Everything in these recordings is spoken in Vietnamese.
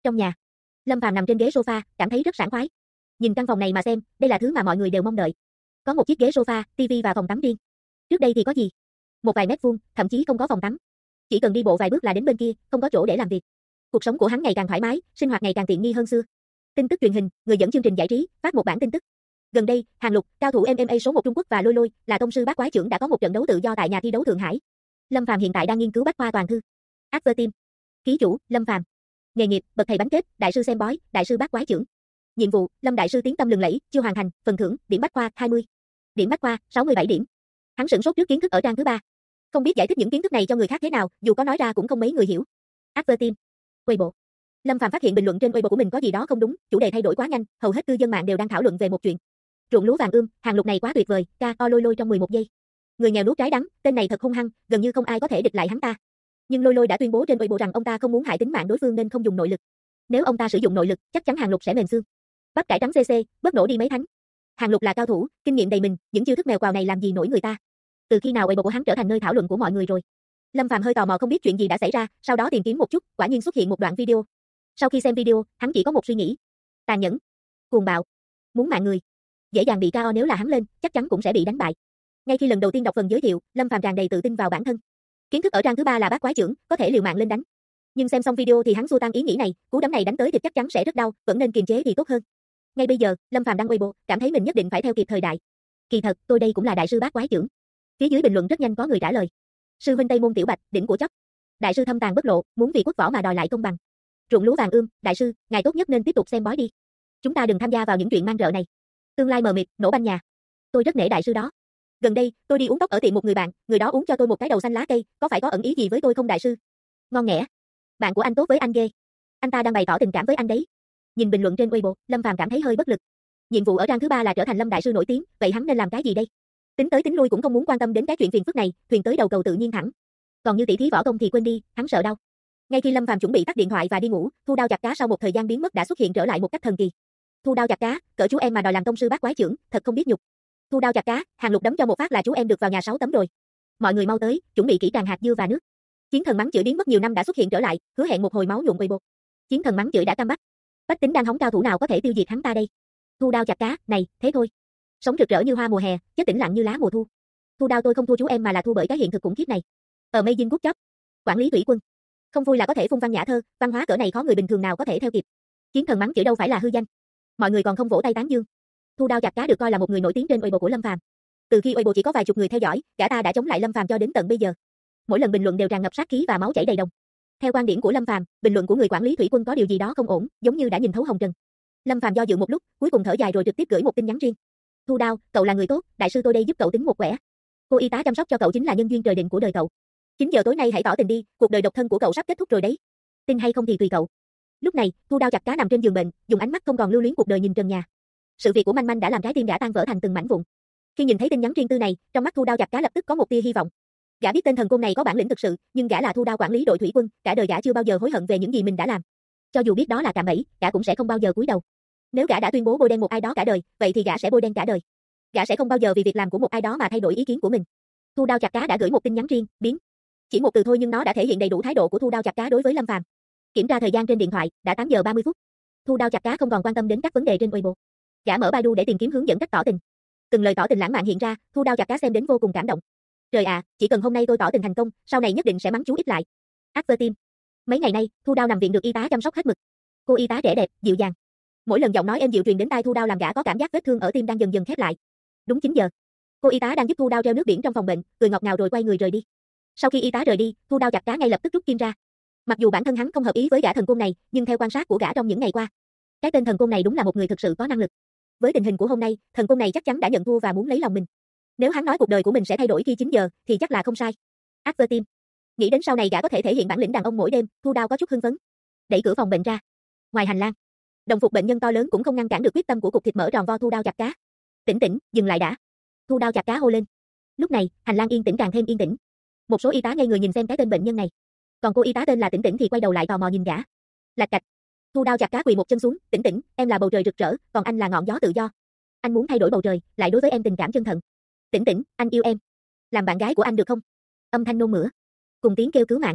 Trong nhà, Lâm Phàm nằm trên ghế sofa, cảm thấy rất sảng khoái. Nhìn căn phòng này mà xem, đây là thứ mà mọi người đều mong đợi. Có một chiếc ghế sofa, tivi và phòng tắm riêng. Trước đây thì có gì? Một vài mét vuông, thậm chí không có phòng tắm. Chỉ cần đi bộ vài bước là đến bên kia, không có chỗ để làm việc. Cuộc sống của hắn ngày càng thoải mái, sinh hoạt ngày càng tiện nghi hơn xưa. Tin tức truyền hình, người dẫn chương trình giải trí, phát một bản tin tức. Gần đây, Hàng Lục, cao thủ MMA số 1 Trung Quốc và Lôi Lôi, là tông sư bát quái trưởng đã có một trận đấu tự do tại nhà thi đấu Thượng Hải. Lâm Phàm hiện tại đang nghiên cứu bách khoa toàn thư. Actor team. Ký chủ, Lâm Phàm. Nghề nghiệp, bậc thầy bánh kết, đại sư xem bói, đại sư bát quái trưởng. Nhiệm vụ, Lâm đại sư tiếng tâm lừng lẫy, chưa hoàn thành, phần thưởng, điểm bách khoa 20. Điểm bách khoa 67 điểm. Hắn sửng sốt trước kiến thức ở trang thứ 3. Không biết giải thích những kiến thức này cho người khác thế nào, dù có nói ra cũng không mấy người hiểu. Actor team. Weibo. Lâm Phàm phát hiện bình luận trên Weibo của mình có gì đó không đúng, chủ đề thay đổi quá nhanh, hầu hết cư dân mạng đều đang thảo luận về một chuyện. Ruộng lúa vàng ươm, Hàng Lục này quá tuyệt vời, KO Lôi Lôi trong 11 giây. Người nghèo nuốt trái đắng, tên này thật hung hăng, gần như không ai có thể địch lại hắn ta. Nhưng Lôi Lôi đã tuyên bố trên Weibo rằng ông ta không muốn hại tính mạng đối phương nên không dùng nội lực. Nếu ông ta sử dụng nội lực, chắc chắn Hàng Lục sẽ mềm xương. Bắp cải trắng CC, bớt nổ đi mấy thánh. Hàng Lục là cao thủ, kinh nghiệm đầy mình, những chiêu thức mèo quào này làm gì nổi người ta. Từ khi nào Weibo của hắn trở thành nơi thảo luận của mọi người rồi? Lâm Phàm hơi tò mò không biết chuyện gì đã xảy ra, sau đó tìm kiếm một chút, quả nhiên xuất hiện một đoạn video. Sau khi xem video, hắn chỉ có một suy nghĩ: tàn nhẫn, cuồng bạo, muốn mạng người. Dễ dàng bị KO, nếu là hắn lên, chắc chắn cũng sẽ bị đánh bại. Ngay khi lần đầu tiên đọc phần giới thiệu, Lâm Phàm tràn đầy tự tin vào bản thân. Kiến thức ở trang thứ 3 là bát quái trưởng, có thể liều mạng lên đánh. Nhưng xem xong video thì hắn xua tan ý nghĩ này, cú đấm này đánh tới thì chắc chắn sẽ rất đau, vẫn nên kiềm chế thì tốt hơn. Ngay bây giờ, Lâm Phàm đăng Weibo, cảm thấy mình nhất định phải theo kịp thời đại. Kỳ thật, tôi đây cũng là đại sư bát quái trưởng. Phía dưới bình luận rất nhanh có người trả lời. Sư huynh Tây Môn Tiểu Bạch, đỉnh của chóc. Đại sư thâm tàng bất lộ, muốn vì quốc võ mà đòi lại công bằng. Ruộng lúa vàng ươm, đại sư, ngài tốt nhất nên tiếp tục xem bói đi. Chúng ta đừng tham gia vào những chuyện man rợ này. Tương lai mờ mịt, nổ banh nhà. Tôi rất nể đại sư đó. Gần đây, tôi đi uống tóc ở tiệm một người bạn, người đó uống cho tôi một cái đầu xanh lá cây, có phải có ẩn ý gì với tôi không đại sư? Ngon nghẻ. Bạn của anh tốt với anh ghê. Anh ta đang bày tỏ tình cảm với anh đấy. Nhìn bình luận trên Weibo, Lâm Phàm cảm thấy hơi bất lực. Nhiệm vụ ở trang thứ 3 là trở thành Lâm đại sư nổi tiếng, vậy hắn nên làm cái gì đây? Tính tới tính lui cũng không muốn quan tâm đến cái chuyện phiền phức này, thuyền tới đầu cầu tự nhiên thẳng. Còn như tỷ thí võ công thì quên đi, hắn sợ đau. Ngay khi Lâm Phàm chuẩn bị tắt điện thoại và đi ngủ, Thu Đao chặt cá sau một thời gian biến mất đã xuất hiện trở lại một cách thần kỳ. Thu Đao chặt cá, cỡ chú em mà đòi làm tông sư bát quái trưởng, thật không biết nhục. Thu Đao chặt cá, Hàng Lục đấm cho một phát là chú em được vào nhà 6 tấm rồi. Mọi người mau tới, chuẩn bị kỹ càng hạt dưa và nước. Chiến thần mắng chửi biến mất nhiều năm đã xuất hiện trở lại, hứa hẹn một hồi máu nhuộm Weibo. Chiến thần mắng chửi đã cam bắt. Bách Tính đang hóng cao thủ nào có thể tiêu diệt hắn ta đây? Thu Đao chặt cá, này, thế thôi. Sống rực rỡ như hoa mùa hè, chết tĩnh lặng như lá mùa thu. Thu Đao tôi không thua chú em mà là thua bởi cái hiện thực khủng khiếp này. Amazing good job. Quản lý thủy quân. Không vui là có thể phun văn nhã thơ, văn hóa cỡ này khó người bình thường nào có thể theo kịp. Chiến thần mắng chửi đâu phải là hư danh. Mọi người còn không vỗ tay tán dương. Thu Đao chặt cá được coi là một người nổi tiếng trên Weibo của Lâm Phàm. Từ khi Weibo chỉ có vài chục người theo dõi, gã ta đã chống lại Lâm Phàm cho đến tận bây giờ. Mỗi lần bình luận đều tràn ngập sát khí và máu chảy đầy đồng. Theo quan điểm của Lâm Phàm, bình luận của người quản lý thủy quân có điều gì đó không ổn, giống như đã nhìn thấu hồng trần. Lâm Phàm do dự một lúc, cuối cùng thở dài rồi trực tiếp gửi một tin nhắn riêng. Thu Đao, cậu là người tốt, đại sư tôi đây giúp cậu tính một quẻ. Cô y tá chăm sóc cho cậu chính là nhân duyên trời định của đời cậu. 9 giờ tối nay hãy tỏ tình đi, cuộc đời độc thân của cậu sắp kết thúc rồi đấy. Tin hay không thì tùy cậu. Lúc này, Thu Đao chặt cá nằm trên giường bệnh, dùng ánh mắt không còn lưu luyến cuộc đời nhìn trần nhà. Sự việc của Manh Manh đã làm trái tim gã tan vỡ thành từng mảnh vụn. Khi nhìn thấy tin nhắn riêng tư này, trong mắt Thu Đao chặt cá lập tức có một tia hy vọng. Gã biết tên thần côn này có bản lĩnh thực sự, nhưng gã là Thu Đao quản lý đội thủy quân, cả đời gã chưa bao giờ hối hận về những gì mình đã làm. Cho dù biết đó là cạm bẫy, gã cũng sẽ không bao giờ cúi đầu. Nếu gã đã tuyên bố bôi đen một ai đó cả đời, vậy thì gã sẽ bôi đen cả đời. Gã sẽ không bao giờ vì việc làm của một ai đó mà thay đổi ý kiến của mình. Thu Đao chặt cá đã gửi một tin nhắn riêng, biến. Chỉ một từ thôi nhưng nó đã thể hiện đầy đủ thái độ của Thu Đao chặt cá đối với Lâm Phàm. Kiểm tra thời gian trên điện thoại, đã 8 giờ 30 phút. Thu Đao chặt cá không còn quan tâm đến các vấn đề trên Weibo. Gã mở Baidu để tìm kiếm hướng dẫn cách tỏ tình. Từng lời tỏ tình lãng mạn hiện ra, Thu Đao chặt cá xem đến vô cùng cảm động. Trời ạ, chỉ cần hôm nay tôi tỏ tình thành công, sau này nhất định sẽ mắng chú ít lại. Actor team. Mấy ngày nay, Thu Đao nằm viện được y tá chăm sóc hết mực. Cô y tá trẻ đẹp, dịu dàng. Mỗi lần giọng nói êm dịu truyền đến tai Thu Đao làm gã có cảm giác vết thương ở tim đang dần dần khép lại. Đúng 9 giờ. Cô y tá đang giúp Thu Đao treo nước biển trong phòng bệnh, cười ngọt ngào rồi quay người rời đi. Sau khi y tá rời đi, Thu Đao chặt cá ngay lập tức rút kim ra. Mặc dù bản thân hắn không hợp ý với gã thần côn này, nhưng theo quan sát của gã trong những ngày qua, cái tên thần côn này đúng là một người thực sự có năng lực. Với tình hình của hôm nay, thần côn này chắc chắn đã nhận thua và muốn lấy lòng mình. Nếu hắn nói cuộc đời của mình sẽ thay đổi khi 9 giờ, thì chắc là không sai. Actor team. Nghĩ đến sau này gã có thể thể hiện bản lĩnh đàn ông mỗi đêm, Thu Đao có chút hưng phấn. Đẩy cửa phòng bệnh ra. Ngoài hành lang, đồng phục bệnh nhân to lớn cũng không ngăn cản được quyết tâm của cục thịt mỡ tròn vo Thu Đao chặt cá. Tỉnh tỉnh, dừng lại đã. Thu Đao chặt cá hô lên. Lúc này, hành lang yên tĩnh càng thêm yên tĩnh. Một số y tá ngây người nhìn xem cái tên bệnh nhân này. Còn cô y tá tên là Tỉnh Tỉnh thì quay đầu lại tò mò nhìn gã. Lạch cạch. Thu Đao chặt cá quỳ một chân xuống, Tỉnh Tỉnh, em là bầu trời rực rỡ, còn anh là ngọn gió tự do. Anh muốn thay đổi bầu trời, lại đối với em tình cảm chân thành. Tỉnh Tỉnh, anh yêu em. Làm bạn gái của anh được không? Âm thanh nôn mửa, cùng tiếng kêu cứu mạng.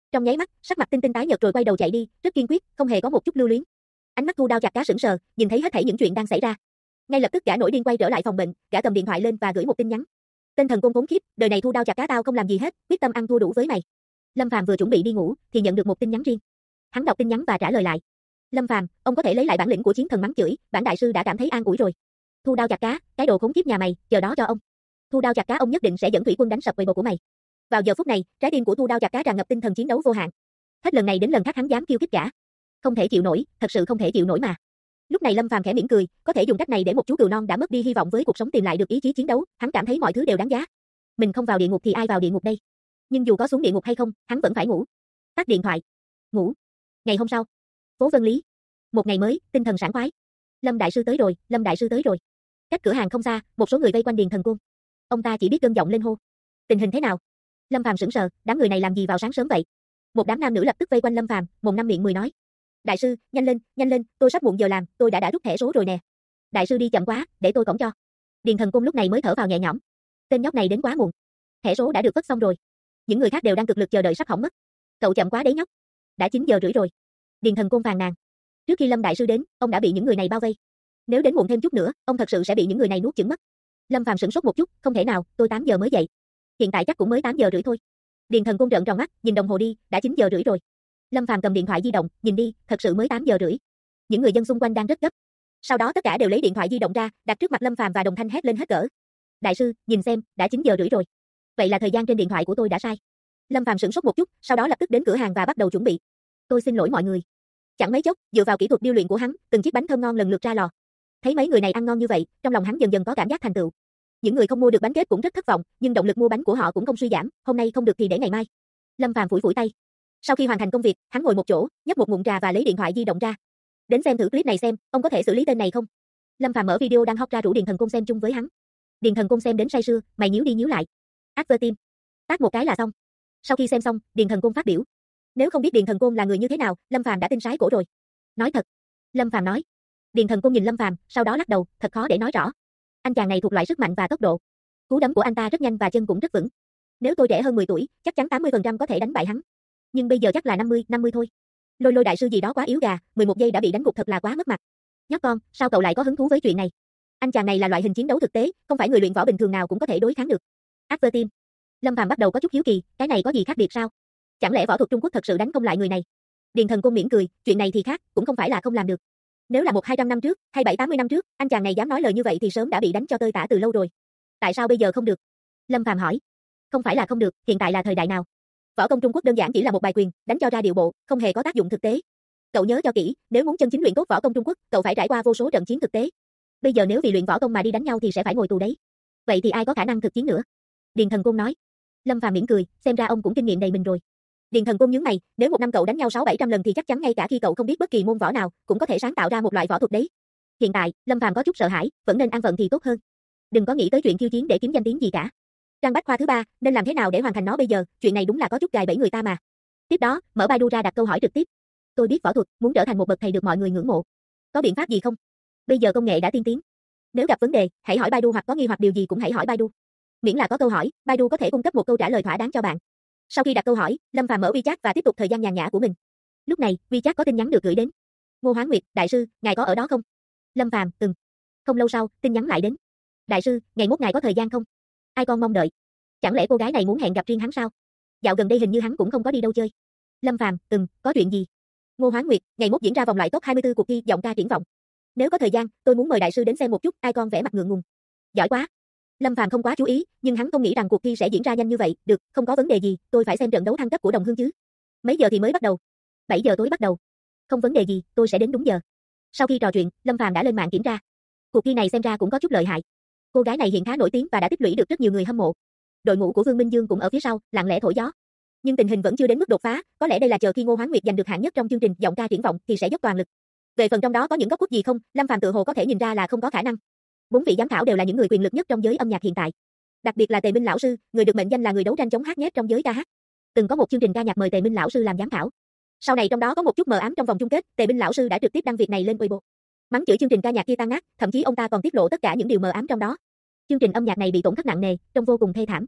Trong nháy mắt, sắc mặt Tinh Tinh tái nhợt rồi quay đầu chạy đi, rất kiên quyết, không hề có một chút lưu luyến. Ánh mắt Thu Đao Chặt Cá sững sờ, nhìn thấy hết thảy những chuyện đang xảy ra. Ngay lập tức gã nổi điên quay trở lại phòng bệnh, gã cầm điện thoại lên và gửi một tin nhắn. Tên thần côn khốn kiếp, đời này Thu Đao Chặt Cá tao không làm gì hết, quyết tâm ăn thua đủ với mày. Lâm Phàm vừa chuẩn bị đi ngủ thì nhận được một tin nhắn riêng. Hắn đọc tin nhắn và trả lời lại. Lâm Phàm, ông có thể lấy lại bản lĩnh của chiến thần mắng chửi, bản đại sư đã cảm thấy an ủi rồi. Thu Đao Chặt Cá, cái đồ khốn kiếp nhà mày, chờ đó cho ông. Thu Đao Chặt Cá ông nhất định sẽ dẫn thủy quân đánh sập bầy bồ của mày. Vào giờ phút này, trái tim của Thu Đao Chặt Cá tràn ngập tinh thần chiến đấu vô hạn. Hết lần này đến lần khác hắn dám khiêu khích gã. Không thể chịu nổi, thật sự không thể chịu nổi mà. Lúc này Lâm Phàm khẽ mỉm cười, có thể dùng cách này để một chú cừu non đã mất đi hy vọng với cuộc sống tìm lại được ý chí chiến đấu, hắn cảm thấy mọi thứ đều đáng giá. Mình không vào địa ngục thì ai vào địa ngục đây? Nhưng dù có xuống địa ngục hay không, hắn vẫn phải ngủ. Tắt điện thoại. Ngủ. Ngày hôm sau, phố Vân Lý. Một ngày mới, tinh thần sảng khoái. Lâm đại sư tới rồi, Lâm đại sư tới rồi. Cách cửa hàng không xa, một số người vây quanh Điền Thần Côn. Ông ta chỉ biết cơn giọng lên hô. Tình hình thế nào? Lâm Phàm sững sờ, đám người này làm gì vào sáng sớm vậy? Một đám nam nữ lập tức vây quanh Lâm Phàm, mồm năm miệng mười nói. Đại sư, nhanh lên, tôi sắp muộn giờ làm, tôi đã rút thẻ số rồi nè. Đại sư đi chậm quá, để tôi cõng cho. Điền Thần Côn lúc này mới thở vào nhẹ nhõm. Tên nhóc này đến quá muộn. Thẻ số đã được vất xong rồi. Những người khác đều đang cực lực chờ đợi sắp hỏng mất. Cậu chậm quá đấy nhóc. Đã 9 giờ rưỡi rồi. Điền Thần Côn phàn nàn. Trước khi Lâm đại sư đến, ông đã bị những người này bao vây. Nếu đến muộn thêm chút nữa, ông thật sự sẽ bị những người này nuốt chửng mất. Lâm Phàm sửng sốt một chút, không thể nào, tôi 8 giờ mới dậy. Hiện tại chắc cũng mới 8 giờ rưỡi thôi. Điền Thần Côn trợn tròn mắt, nhìn đồng hồ đi, đã 9 giờ rưỡi rồi. Lâm Phàm cầm điện thoại di động, nhìn đi, thật sự mới 8 giờ rưỡi. Những người dân xung quanh đang rất gấp. Sau đó tất cả đều lấy điện thoại di động ra, đặt trước mặt Lâm Phàm và đồng thanh hét lên hết cỡ. Đại sư, nhìn xem, đã 9 giờ rưỡi rồi. Vậy là thời gian trên điện thoại của tôi đã sai. Lâm Phàm sửng sốt một chút, sau đó lập tức đến cửa hàng và bắt đầu chuẩn bị. Tôi xin lỗi mọi người. Chẳng mấy chốc, dựa vào kỹ thuật điêu luyện của hắn, từng chiếc bánh thơm ngon lần lượt ra lò. Thấy mấy người này ăn ngon như vậy, trong lòng hắn dần dần có cảm giác thành tựu. Những người không mua được bánh kết cũng rất thất vọng, nhưng động lực mua bánh của họ cũng không suy giảm, hôm nay không được thì để ngày mai. Lâm Phàm phủi phủi tay. Sau khi hoàn thành công việc, hắn ngồi một chỗ, nhấp một ngụm trà và lấy điện thoại di động ra. Đến xem thử clip này xem, ông có thể xử lý tên này không? Lâm Phàm mở video đang hot ra rủ Điền Thần Côn xem chung với hắn. Điền Thần Côn xem đến say sưa, mày nhíu đi nhíu lại. Advertime. Tát một cái là xong. Sau khi xem xong, Điền Thần Côn phát biểu. Nếu không biết Điền Thần Côn là người như thế nào, Lâm Phàm đã tin sái cổ rồi. Nói thật. Lâm Phàm nói. Điền Thần Côn nhìn Lâm Phàm, sau đó lắc đầu, thật khó để nói rõ. Anh chàng này thuộc loại sức mạnh và tốc độ. Cú đấm của anh ta rất nhanh và chân cũng rất vững. Nếu tôi trẻ hơn 10 tuổi, chắc chắn 80% có thể đánh bại hắn. Nhưng bây giờ chắc là 50 thôi. Lôi đại sư gì đó quá yếu gà, 11 giây đã bị đánh gục thật là quá mất mặt. Nhóc con, sao cậu lại có hứng thú với chuyện này? Anh chàng này là loại hình chiến đấu thực tế, không phải người luyện võ bình thường nào cũng có thể đối kháng được. Advertime. Lâm Phàm bắt đầu có chút hiếu kỳ, cái này có gì khác biệt sao? Chẳng lẽ võ thuật Trung Quốc thật sự đánh không lại người này? Điền Thần Côn mỉm cười, chuyện này thì khác, cũng không phải là không làm được. Nếu là 100-200 năm trước, hay 70-80 năm trước, anh chàng này dám nói lời như vậy thì sớm đã bị đánh cho tơi tả từ lâu rồi. Tại sao bây giờ không được? Lâm Phàm hỏi. Không phải là không được, hiện tại là thời đại nào? Võ công Trung Quốc đơn giản chỉ là một bài quyền, đánh cho ra điệu bộ, không hề có tác dụng thực tế. Cậu nhớ cho kỹ, nếu muốn chân chính luyện tốt võ công Trung Quốc, cậu phải trải qua vô số trận chiến thực tế. Bây giờ nếu vì luyện võ công mà đi đánh nhau thì sẽ phải ngồi tù đấy. Vậy thì ai có khả năng thực chiến nữa? Điền Thần Côn nói. Lâm Phàm mỉm cười, xem ra ông cũng kinh nghiệm đầy mình rồi. Điền Thần Côn nhướng mày, nếu một năm cậu đánh nhau 600-700 lần thì chắc chắn ngay cả khi cậu không biết bất kỳ môn võ nào, cũng có thể sáng tạo ra một loại võ thuật đấy. Hiện tại, Lâm Phàm có chút sợ hãi, vẫn nên an phận thì tốt hơn. Đừng có nghĩ tới chuyện khiêu chiến để kiếm danh tiếng gì cả. Trang bách khoa thứ 3, nên làm thế nào để hoàn thành nó bây giờ, chuyện này đúng là có chút gài bẫy người ta mà. Tiếp đó, mở Baidu ra đặt câu hỏi trực tiếp. Tôi biết võ thuật, muốn trở thành một bậc thầy được mọi người ngưỡng mộ. Có biện pháp gì không? Bây giờ công nghệ đã tiên tiến. Nếu gặp vấn đề, hãy hỏi Baidu hoặc có nghi hoặc điều gì cũng hãy hỏi Baidu. Miễn là có câu hỏi, Baidu có thể cung cấp một câu trả lời thỏa đáng cho bạn. Sau khi đặt câu hỏi, Lâm Phàm mở WeChat và tiếp tục thời gian nhàn nhã của mình. Lúc này, WeChat có tin nhắn được gửi đến. Ngô Hoán Nguyệt, đại sư, ngài có ở đó không? Lâm Phàm, từng. Không lâu sau, tin nhắn lại đến. Đại sư, ngày mốt ngài có thời gian không? Ai con mong đợi. Chẳng lẽ cô gái này muốn hẹn gặp riêng hắn sao? Dạo gần đây hình như hắn cũng không có đi đâu chơi. Lâm Phàm, từng, có chuyện gì? Ngô Hoán Nguyệt, ngày mốt diễn ra vòng loại top 24 cuộc thi giọng ca triển vọng. Nếu có thời gian, tôi muốn mời đại sư đến xem một chút. Ai con vẻ mặt ngượng ngùng. Giỏi quá. Lâm Phàm không quá chú ý, nhưng hắn không nghĩ rằng cuộc thi sẽ diễn ra nhanh như vậy. Được, không có vấn đề gì, tôi phải xem trận đấu thăng cấp của Đồng Hương chứ. Mấy giờ thì mới bắt đầu? 7 giờ tối bắt đầu. Không vấn đề gì, tôi sẽ đến đúng giờ. Sau khi trò chuyện, Lâm Phàm đã lên mạng kiểm tra. Cuộc thi này xem ra cũng có chút lợi hại. Cô gái này hiện khá nổi tiếng và đã tích lũy được rất nhiều người hâm mộ. Đội ngũ của Vương Minh Dương cũng ở phía sau, lặng lẽ thổi gió. Nhưng tình hình vẫn chưa đến mức đột phá, có lẽ đây là chờ khi Ngô Hoán Nguyệt giành được hạng nhất trong chương trình giọng ca triển vọng thì sẽ dốc toàn lực. Về phần trong đó có những góc khuất gì không, Lâm Phàm tự hồ có thể nhìn ra là không có khả năng. 4 vị giám khảo đều là những người quyền lực nhất trong giới âm nhạc hiện tại. Đặc biệt là Tề Minh lão sư, người được mệnh danh là người đấu tranh chống hát nhép trong giới ca hát. Từng có một chương trình ca nhạc mời Tề Minh lão sư làm giám khảo. Sau này trong đó có một chút mờ ám trong vòng chung kết, Tề Minh lão sư đã trực tiếp đăng việc này lên Weibo. Mắng chửi chương trình ca nhạc kia tan nát, thậm chí ông ta còn tiết lộ tất cả những điều mờ ám trong đó. Chương trình âm nhạc này bị tổn thất nặng nề, trông vô cùng thê thảm.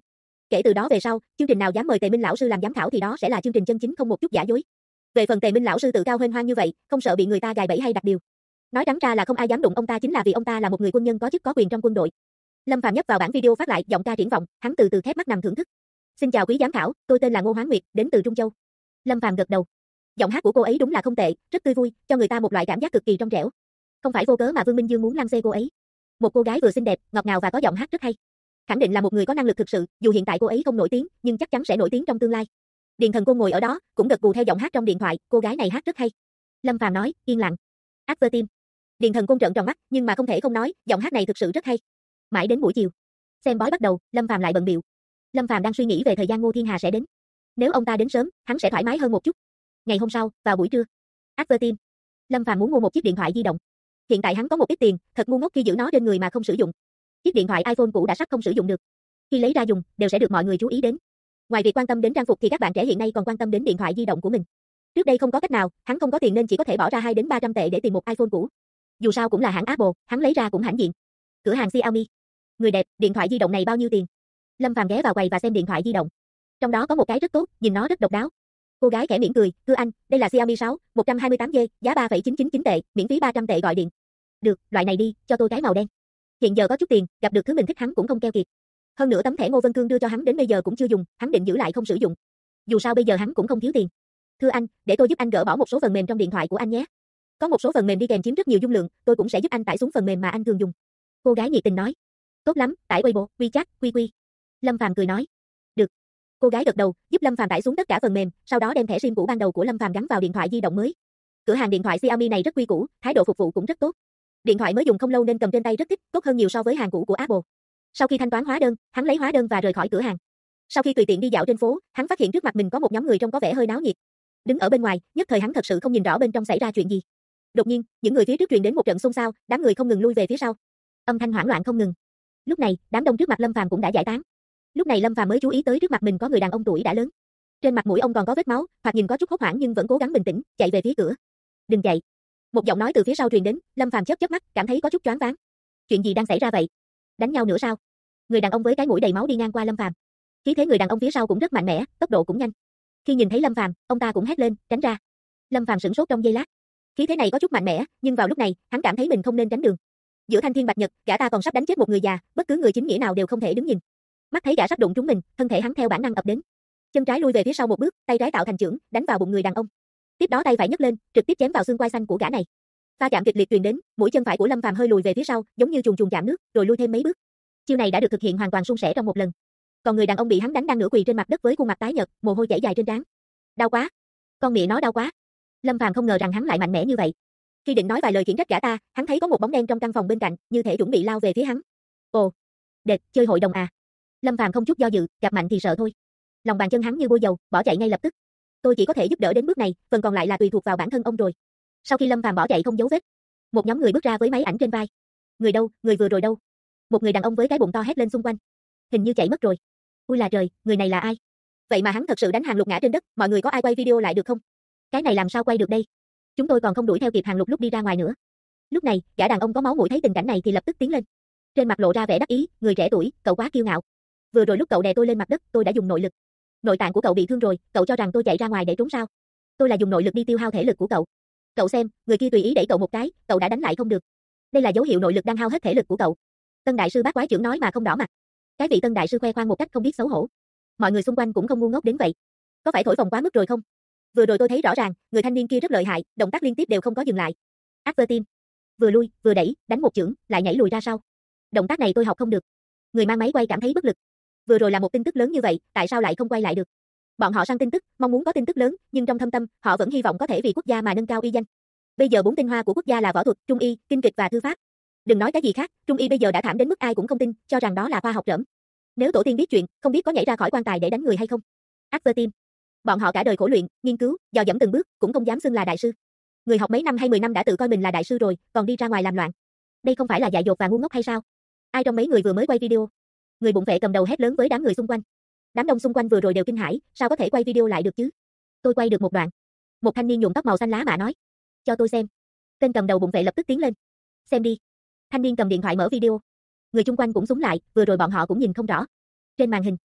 Kể từ đó về sau, chương trình nào dám mời Tề Minh lão sư làm giám khảo thì đó sẽ là chương trình chân chính không một chút giả dối. Về phần Tề Minh lão sư tự cao huênh hoang như vậy, không sợ bị người ta gài bẫy hay đặt điều. Nói trắng ra là không ai dám đụng ông ta chính là vì ông ta là một người quân nhân có chức có quyền trong quân đội. Lâm Phàm nhấp vào bản video phát lại, giọng ca triển vọng, hắn từ từ khép mắt nằm thưởng thức. Xin chào quý giám khảo, tôi tên là Ngô Hoán Nguyệt, đến từ Trung Châu. Lâm Phàm gật đầu. Giọng hát của cô ấy đúng là không tệ, rất tươi vui, cho người ta một loại cảm giác cực kỳ trong trẻo. Không phải vô cớ mà Vương Minh Dương muốn lăng xê cô ấy. Một cô gái vừa xinh đẹp, ngọt ngào và có giọng hát rất hay. Khẳng định là một người có năng lực thực sự, dù hiện tại cô ấy không nổi tiếng, nhưng chắc chắn sẽ nổi tiếng trong tương lai. Điền Thần Côn ngồi ở đó, cũng gật gù theo giọng hát trong điện thoại, cô gái này hát rất hay. Lâm Phàm nói, yên lặng. Advertime. Điền Thần Côn trợn tròn mắt, nhưng mà không thể không nói, giọng hát này thực sự rất hay. Mãi đến buổi chiều, xem bói bắt đầu, Lâm Phàm lại bận bịu. Lâm Phàm đang suy nghĩ về thời gian Ngô Thiên Hà sẽ đến. Nếu ông ta đến sớm, hắn sẽ thoải mái hơn một chút. Ngày hôm sau, vào buổi trưa. Advertime. Lâm Phàm muốn mua một chiếc điện thoại di động. Hiện tại hắn có một ít tiền, thật ngu ngốc khi giữ nó trên người mà không sử dụng. Chiếc điện thoại iPhone cũ đã sắp không sử dụng được. Khi lấy ra dùng, đều sẽ được mọi người chú ý đến. Ngoài việc quan tâm đến trang phục thì các bạn trẻ hiện nay còn quan tâm đến điện thoại di động của mình. Trước đây không có cách nào, hắn không có tiền nên chỉ có thể bỏ ra 2 đến 300 tệ để tìm một iPhone cũ. Dù sao cũng là hãng Apple, hắn lấy ra cũng hãnh diện. Cửa hàng Xiaomi. Người đẹp, điện thoại di động này bao nhiêu tiền? Lâm Phàm ghé vào quầy và xem điện thoại di động. Trong đó có một cái rất tốt, nhìn nó rất độc đáo. Cô gái khẽ mỉm cười, "Thưa anh, đây là Xiaomi 6, 128G, giá 3,999 tệ, miễn phí 300 tệ gọi điện." "Được, loại này đi, cho tôi cái màu đen." Hiện giờ có chút tiền, gặp được thứ mình thích hắn cũng không keo kiệt. Hơn nữa tấm thẻ Ngô Vân Cương đưa cho hắn đến bây giờ cũng chưa dùng, hắn định giữ lại không sử dụng. Dù sao bây giờ hắn cũng không thiếu tiền. "Thưa anh, để tôi giúp anh gỡ bỏ một số phần mềm trong điện thoại của anh nhé. Có một số phần mềm đi kèm chiếm rất nhiều dung lượng, tôi cũng sẽ giúp anh tải xuống phần mềm mà anh thường dùng." Cô gái nhiệt tình nói. "Tốt lắm, tải Weibo, WeChat, QQ." Lâm Phàm cười nói. "Được." Cô gái gật đầu, giúp Lâm Phàm tải xuống tất cả phần mềm, sau đó đem thẻ SIM cũ ban đầu của Lâm Phàm gắn vào điện thoại di động mới. Cửa hàng điện thoại Xiaomi này rất quy củ, thái độ phục vụ cũng rất tốt. Điện thoại mới dùng không lâu nên cầm trên tay rất thích, tốt hơn nhiều so với hàng cũ của Apple. Sau khi thanh toán hóa đơn, hắn lấy hóa đơn và rời khỏi cửa hàng. Sau khi tùy tiện đi dạo trên phố, hắn phát hiện trước mặt mình có một nhóm người trông có vẻ hơi náo nhiệt. Đứng ở bên ngoài, nhất thời hắn thật sự không nhìn rõ bên trong xảy ra chuyện gì. Đột nhiên, những người phía trước truyền đến một trận xôn xao, đám người không ngừng lui về phía sau. Âm thanh hoảng loạn không ngừng. Lúc này, đám đông trước mặt Lâm Phàm cũng đã giải tán. Lúc này Lâm Phàm mới chú ý tới trước mặt mình có người đàn ông tuổi đã lớn. Trên mặt mũi ông còn có vết máu, thoạt nhìn có chút hốt hoảng nhưng vẫn cố gắng bình tĩnh, chạy về phía cửa. "Đừng chạy." Một giọng nói từ phía sau truyền đến, Lâm Phàm chớp chớp mắt, cảm thấy có chút choáng váng. Chuyện gì đang xảy ra vậy? Đánh nhau nữa sao? Người đàn ông với cái mũi đầy máu đi ngang qua Lâm Phàm. Khí thế người đàn ông phía sau cũng rất mạnh mẽ, tốc độ cũng nhanh. Khi nhìn thấy Lâm Phàm, ông ta cũng hét lên, "Tránh ra." Lâm Phàm sửng sốt trong giây lát. Khí thế này có chút mạnh mẽ, nhưng vào lúc này, hắn cảm thấy mình không nên tránh đường. Giữa thanh thiên bạch nhật, gã ta còn sắp đánh chết một người già, bất cứ người chính nghĩa nào đều không thể đứng nhìn. Mắt thấy gã sắp đụng trúng mình, thân thể hắn theo bản năng ập đến. Chân trái lui về phía sau một bước, tay trái tạo thành chưởng, đánh vào bụng người đàn ông. Tiếp đó tay phải nhấc lên, trực tiếp chém vào xương quai xanh của gã này. Va chạm kịch liệt truyền đến, mũi chân phải của Lâm Phàm hơi lùi về phía sau, giống như chuồn chuồn chạm nước, rồi lui thêm mấy bước. Chiêu này đã được thực hiện hoàn toàn suôn sẻ trong một lần. Còn người đàn ông bị hắn đánh đang nửa quỳ trên mặt đất với khuôn mặt tái nhợt, mồ hôi chảy dài trên trán. "Đau quá." Con mẹ nó đau quá. Lâm Phàm không ngờ rằng hắn lại mạnh mẽ như vậy. Khi định nói vài lời khiển trách gã ta, hắn thấy có một bóng đen trong căn phòng bên cạnh, như thể chuẩn bị lao về phía hắn. "Ồ, đệt, chơi hội đồng à?" Lâm Phàm không chút do dự, gặp mạnh thì sợ thôi. Lòng bàn chân hắn như bôi dầu, bỏ chạy ngay lập tức. "Tôi chỉ có thể giúp đỡ đến bước này, phần còn lại là tùy thuộc vào bản thân ông rồi." Sau khi Lâm Phàm bỏ chạy không dấu vết, một nhóm người bước ra với máy ảnh trên vai. "Người đâu, người vừa rồi đâu?" Một người đàn ông với cái bụng to hét lên xung quanh. "Hình như chạy mất rồi." "Ui là trời, người này là ai? Vậy mà hắn thật sự đánh Hàng Lục ngã trên đất, mọi người có ai quay video lại được không?" "Cái này làm sao quay được đây? Chúng tôi còn không đuổi theo kịp Hàng Lục lúc đi ra ngoài nữa." Lúc này, gã đàn ông có máu mũi thấy tình cảnh này thì lập tức tiến lên. Trên mặt lộ ra vẻ đắc ý, "Người trẻ tuổi, cậu quá kiêu ngạo. Vừa rồi lúc cậu đè tôi lên mặt đất, tôi đã dùng nội lực. Nội tạng của cậu bị thương rồi, cậu cho rằng tôi chạy ra ngoài để trốn sao? Tôi là dùng nội lực đi tiêu hao thể lực của cậu. Cậu xem, người kia tùy ý đẩy cậu một cái, cậu đã đánh lại không được. Đây là dấu hiệu nội lực đang hao hết thể lực của cậu." Tân đại sư Bát Quái Chưởng nói mà không đỏ mặt. Cái vị Tân đại sư khoe khoang một cách không biết xấu hổ. Mọi người xung quanh cũng không ngu ngốc đến vậy. Có phải thổi phồng quá mức rồi không? Vừa rồi tôi thấy rõ ràng, người thanh niên kia rất lợi hại, động tác liên tiếp đều không có dừng lại. Advertime. Vừa lui, vừa đẩy, đánh một chưởng, lại nhảy lùi ra sau. Động tác này tôi học không được. Người mang máy quay cảm thấy bất lực. Vừa rồi là một tin tức lớn như vậy, tại sao lại không quay lại được? Bọn họ săn tin tức, mong muốn có tin tức lớn, nhưng trong thâm tâm, họ vẫn hy vọng có thể vì quốc gia mà nâng cao uy danh. Bây giờ 4 tinh hoa của quốc gia là võ thuật, trung y, kinh kịch và thư pháp. Đừng nói cái gì khác, trung y bây giờ đã thảm đến mức ai cũng không tin, cho rằng đó là khoa học rỡm. Nếu tổ tiên biết chuyện, không biết có nhảy ra khỏi quan tài để đánh người hay không. Advertime. Bọn họ cả đời khổ luyện, nghiên cứu, dò dẫm từng bước, cũng không dám xưng là đại sư. Người học mấy năm hay 10 năm đã tự coi mình là đại sư rồi, còn đi ra ngoài làm loạn. Đây không phải là dại dột và ngu ngốc hay sao? Ai trong mấy người vừa mới quay video? Người bụng vệ cầm đầu hét lớn với đám người xung quanh. Đám đông xung quanh vừa rồi đều kinh hãi, sao có thể quay video lại được chứ? Tôi quay được một đoạn. Một thanh niên nhuộm tóc màu xanh lá mạ nói. Cho tôi xem. Tên cầm đầu bụng vệ lập tức tiến lên. Xem đi. Thanh niên cầm điện thoại mở video. Người chung quanh cũng súng lại, vừa rồi bọn họ cũng nhìn không rõ. Trên màn hình,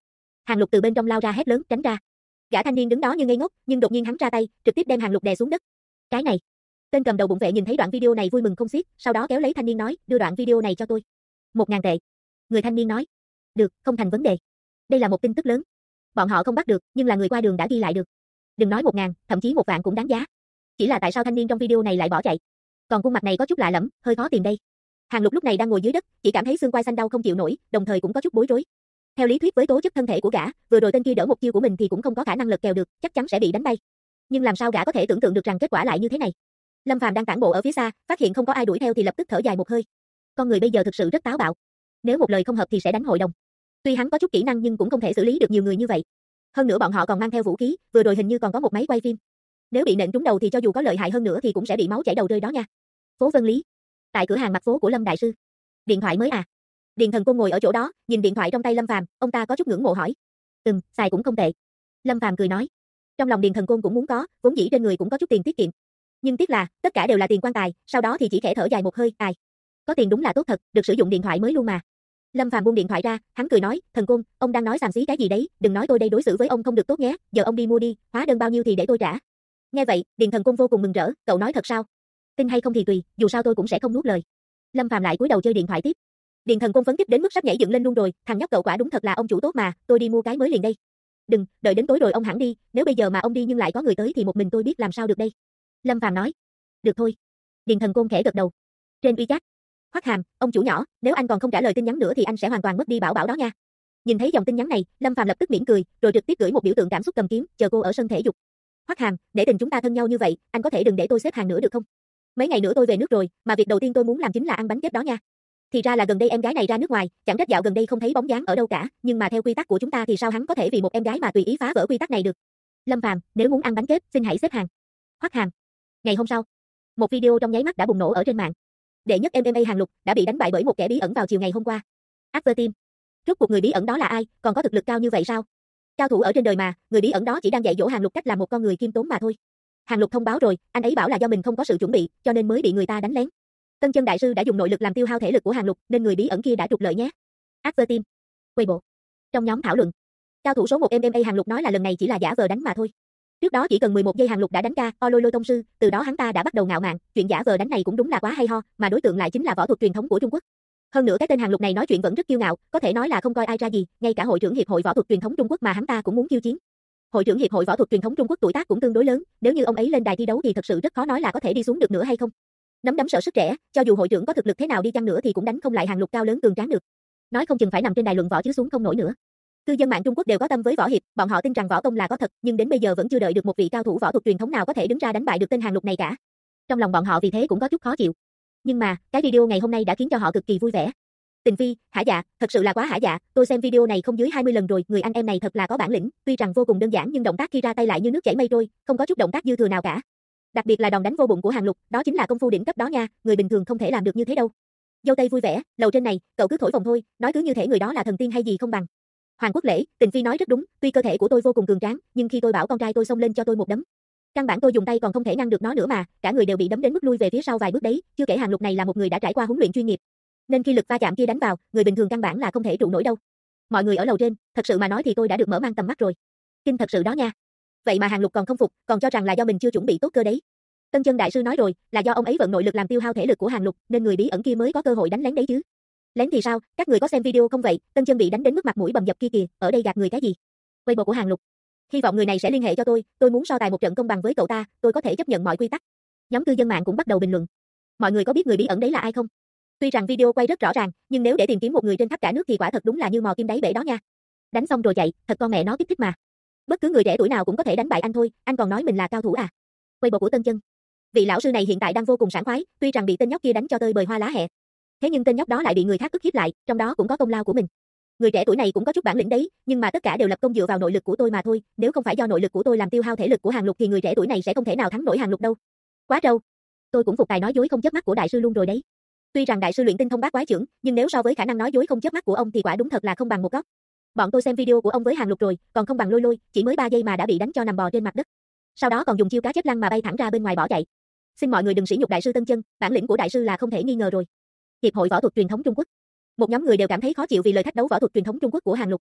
Hàng Lục từ bên trong lao ra hét lớn, tránh ra. Gã thanh niên đứng đó như ngây ngốc, nhưng đột nhiên hắn ra tay, trực tiếp đem Hàng Lục đè xuống đất. Cái này. Tên cầm đầu bụng vệ nhìn thấy đoạn video này vui mừng không xiết, sau đó kéo lấy thanh niên nói, đưa đoạn video này cho tôi. 1.000 tệ. Người thanh niên nói. Được, không thành vấn đề. Đây là một tin tức lớn. Bọn họ không bắt được, nhưng là người qua đường đã ghi lại được. Đừng nói 1.000, thậm chí 1 vạn cũng đáng giá. Chỉ là tại sao thanh niên trong video này lại bỏ chạy? Còn khuôn mặt này có chút lạ lẫm, hơi khó tìm đây. Hàng Lục lúc này đang ngồi dưới đất, chỉ cảm thấy xương quai xanh đau không chịu nổi, đồng thời cũng có chút bối rối. Theo lý thuyết với tố chất thân thể của gã, vừa rồi tên kia đỡ một chiêu của mình thì cũng không có khả năng lật kèo được, chắc chắn sẽ bị đánh bay. Nhưng làm sao gã có thể tưởng tượng được rằng kết quả lại như thế này? Lâm Phàm đang tản bộ ở phía xa, phát hiện không có ai đuổi theo thì lập tức thở dài một hơi. Con người bây giờ thực sự rất táo bạo. Nếu một lời không hợp thì sẽ đánh hội đồng. Tuy hắn có chút kỹ năng nhưng cũng không thể xử lý được nhiều người như vậy. Hơn nữa bọn họ còn mang theo vũ khí, vừa rồi hình như còn có một máy quay phim. Nếu bị nện trúng đầu thì cho dù có lợi hại hơn nữa thì cũng sẽ bị máu chảy đầu rơi đó nha. Phố Vân Lý, tại cửa hàng mặt phố của Lâm đại sư. Điện thoại mới à? Điền Thần Côn ngồi ở chỗ đó, nhìn điện thoại trong tay Lâm Phàm, ông ta có chút ngưỡng mộ hỏi. Xài cũng không tệ. Lâm Phàm cười nói. Trong lòng Điền Thần Côn cũng muốn có, vốn dĩ trên người cũng có chút tiền tiết kiệm. Nhưng tiếc là, tất cả đều là tiền quan tài, sau đó thì chỉ khẽ thở dài một hơi, ai. Có tiền đúng là tốt thật, được sử dụng điện thoại mới luôn mà. Lâm Phàm buông điện thoại ra, hắn cười nói, Thần Côn, ông đang nói xàm xí cái gì đấy, đừng nói tôi đây đối xử với ông không được tốt nhé, giờ ông đi mua đi, hóa đơn bao nhiêu thì để tôi trả. Nghe vậy, Điền Thần Côn vô cùng mừng rỡ, cậu nói thật sao? Tin hay không thì tùy, dù sao tôi cũng sẽ không nuốt lời. Lâm Phàm lại cúi đầu chơi điện thoại tiếp. Điền Thần Côn phấn khích đến mức sắp nhảy dựng lên luôn rồi, thằng nhóc cậu quả đúng thật là ông chủ tốt mà, tôi đi mua cái mới liền đây. Đừng, đợi đến tối rồi ông hẳn đi, nếu bây giờ mà ông đi nhưng lại có người tới thì một mình tôi biết làm sao được đây. Lâm Phàm nói. Được thôi. Điền Thần Côn khẽ gật đầu. Trên WeChat. Hoắc Hàm, ông chủ nhỏ, nếu anh còn không trả lời tin nhắn nữa thì anh sẽ hoàn toàn mất đi bảo bảo đó nha. Nhìn thấy dòng tin nhắn này, Lâm Phàm lập tức mỉm cười, rồi trực tiếp gửi một biểu tượng cảm xúc cầm kiếm, chờ cô ở sân thể dục. Hoắc Hàm, để tình chúng ta thân nhau như vậy, anh có thể đừng để tôi xếp hàng nữa được không? Mấy ngày nữa tôi về nước rồi, mà việc đầu tiên tôi muốn làm chính là ăn bánh kép đó nha. Thì ra là gần đây em gái này ra nước ngoài, chẳng trách dạo gần đây không thấy bóng dáng ở đâu cả, nhưng mà theo quy tắc của chúng ta thì sao hắn có thể vì một em gái mà tùy ý phá vỡ quy tắc này được? Lâm Phàm, nếu muốn ăn bánh kép, xin hãy xếp hàng. Hoắc Hàm. Ngày hôm sau, một video trong nháy mắt đã bùng nổ ở trên mạng. Đệ nhất MMA Hàng Lục đã bị đánh bại bởi một kẻ bí ẩn vào chiều ngày hôm qua. After Team. Rốt cuộc người bí ẩn đó là ai, còn có thực lực cao như vậy sao? Cao thủ ở trên đời mà, người bí ẩn đó chỉ đang dạy dỗ Hàng Lục cách làm một con người khiêm tốn mà thôi. Hàng Lục thông báo rồi, anh ấy bảo là do mình không có sự chuẩn bị, cho nên mới bị người ta đánh lén. Tân Chân đại sư đã dùng nội lực làm tiêu hao thể lực của Hàng Lục, nên người bí ẩn kia đã trục lợi nhé. After Team. Weibo. Trong nhóm thảo luận, cao thủ số 1 MMA Hàng Lục nói là lần này chỉ là giả vờ đánh mà thôi. Trước đó chỉ cần 11 giây Hàng Lục đã đánh KO Lôi Lôi tông sư, từ đó hắn ta đã bắt đầu ngạo mạn, chuyện giả vờ đánh này cũng đúng là quá hay ho, mà đối tượng lại chính là võ thuật truyền thống của Trung Quốc. Hơn nữa cái tên Hàng Lục này nói chuyện vẫn rất kiêu ngạo, có thể nói là không coi ai ra gì, ngay cả hội trưởng hiệp hội võ thuật truyền thống Trung Quốc mà hắn ta cũng muốn khiêu chiến. Hội trưởng hiệp hội võ thuật truyền thống Trung Quốc tuổi tác cũng tương đối lớn, nếu như ông ấy lên đài thi đấu thì thật sự rất khó nói là có thể đi xuống được nữa hay không. Nắm đấm sợ sức trẻ, cho dù hội trưởng có thực lực thế nào đi chăng nữa thì cũng đánh không lại Hàng Lục cao lớn cường tráng được. Nói không chừng phải nằm trên đài luận võ chứ xuống không nổi nữa. Cư dân mạng Trung Quốc đều có tâm với võ hiệp, bọn họ tin rằng võ công là có thật, nhưng đến bây giờ vẫn chưa đợi được một vị cao thủ võ thuật truyền thống nào có thể đứng ra đánh bại được tên Hàng Lục này cả. Trong lòng bọn họ vì thế cũng có chút khó chịu. Nhưng mà, cái video ngày hôm nay đã khiến cho họ cực kỳ vui vẻ. Tình Phi, hả dạ, thật sự là quá hả dạ, tôi xem video này không dưới 20 lần rồi, người anh em này thật là có bản lĩnh, tuy rằng vô cùng đơn giản nhưng động tác khi ra tay lại như nước chảy mây trôi, không có chút động tác dư thừa nào cả. Đặc biệt là đòn đánh vô bụng của Hàng Lục, đó chính là công phu đỉnh cấp đó nha, người bình thường không thể làm được như thế đâu. Dâu tây vui vẻ, lầu trên này, cậu cứ thổi phồng thôi, nói cứ như thể người đó là thần tiên hay gì không bằng. Hoàng Quốc Lễ, Tình Phi nói rất đúng, tuy cơ thể của tôi vô cùng cường tráng, nhưng khi tôi bảo con trai tôi xông lên cho tôi một đấm, căn bản tôi dùng tay còn không thể ngăn được nó nữa mà, cả người đều bị đấm đến mức lui về phía sau vài bước đấy, chưa kể Hàng Lục này là một người đã trải qua huấn luyện chuyên nghiệp, nên khi lực va chạm kia đánh vào, người bình thường căn bản là không thể trụ nổi đâu. Mọi người ở lầu trên, thật sự mà nói thì tôi đã được mở mang tầm mắt rồi. Kinh thật sự đó nha. Vậy mà Hàng Lục còn không phục, còn cho rằng là do mình chưa chuẩn bị tốt cơ đấy. Tân Chân đại sư nói rồi, là do ông ấy vận nội lực làm tiêu hao thể lực của Hàng Lục, nên người bí ẩn kia mới có cơ hội đánh lén đấy chứ. Lén thì sao, các người có xem video không vậy? Tân Chân bị đánh đến mức mặt mũi bầm dập kia kìa, ở đây gạt người cái gì? Weibo của Hàng Lục. Hy vọng người này sẽ liên hệ cho tôi muốn so tài một trận công bằng với cậu ta, tôi có thể chấp nhận mọi quy tắc. Nhóm cư dân mạng cũng bắt đầu bình luận. Mọi người có biết người bí ẩn đấy là ai không? Tuy rằng video quay rất rõ ràng, nhưng nếu để tìm kiếm một người trên khắp cả nước thì quả thật đúng là như mò kim đáy bể đó nha. Đánh xong rồi chạy, thật con mẹ nó kích thích mà. Bất cứ người trẻ tuổi nào cũng có thể đánh bại anh thôi, anh còn nói mình là cao thủ à? Weibo của Tân Chân. Vị lão sư này hiện tại đang vô cùng sảng khoái, tuy rằng bị tên nhóc kia đánh cho tơi bời hoa lá hẹ. Thế nhưng tên nhóc đó lại bị người khác ức hiếp lại, trong đó cũng có công lao của mình. Người trẻ tuổi này cũng có chút bản lĩnh đấy, nhưng mà tất cả đều lập công dựa vào nội lực của tôi mà thôi, nếu không phải do nội lực của tôi làm tiêu hao thể lực của Hàng Lục thì người trẻ tuổi này sẽ không thể nào thắng nổi Hàng Lục đâu. Quá trâu. Tôi cũng phục tài nói dối không chớp mắt của đại sư luôn rồi đấy. Tuy rằng đại sư luyện tinh thông bát quái chưởng, nhưng nếu so với khả năng nói dối không chớp mắt của ông thì quả đúng thật là không bằng một góc. Bọn tôi xem video của ông với Hàng Lục rồi, còn không bằng Lôi Lôi, chỉ mới 3 giây mà đã bị đánh cho nằm bò trên mặt đất. Sau đó còn dùng chiêu cá chép lăn mà bay thẳng ra bên ngoài bỏ chạy. Xin mọi người đừng sỉ nhục đại sư Tân Chân, bản lĩnh của đại sư là không thể nghi ngờ rồi. Hiệp hội võ thuật truyền thống Trung Quốc. Một nhóm người đều cảm thấy khó chịu vì lời thách đấu võ thuật truyền thống Trung Quốc của Hàng Lục.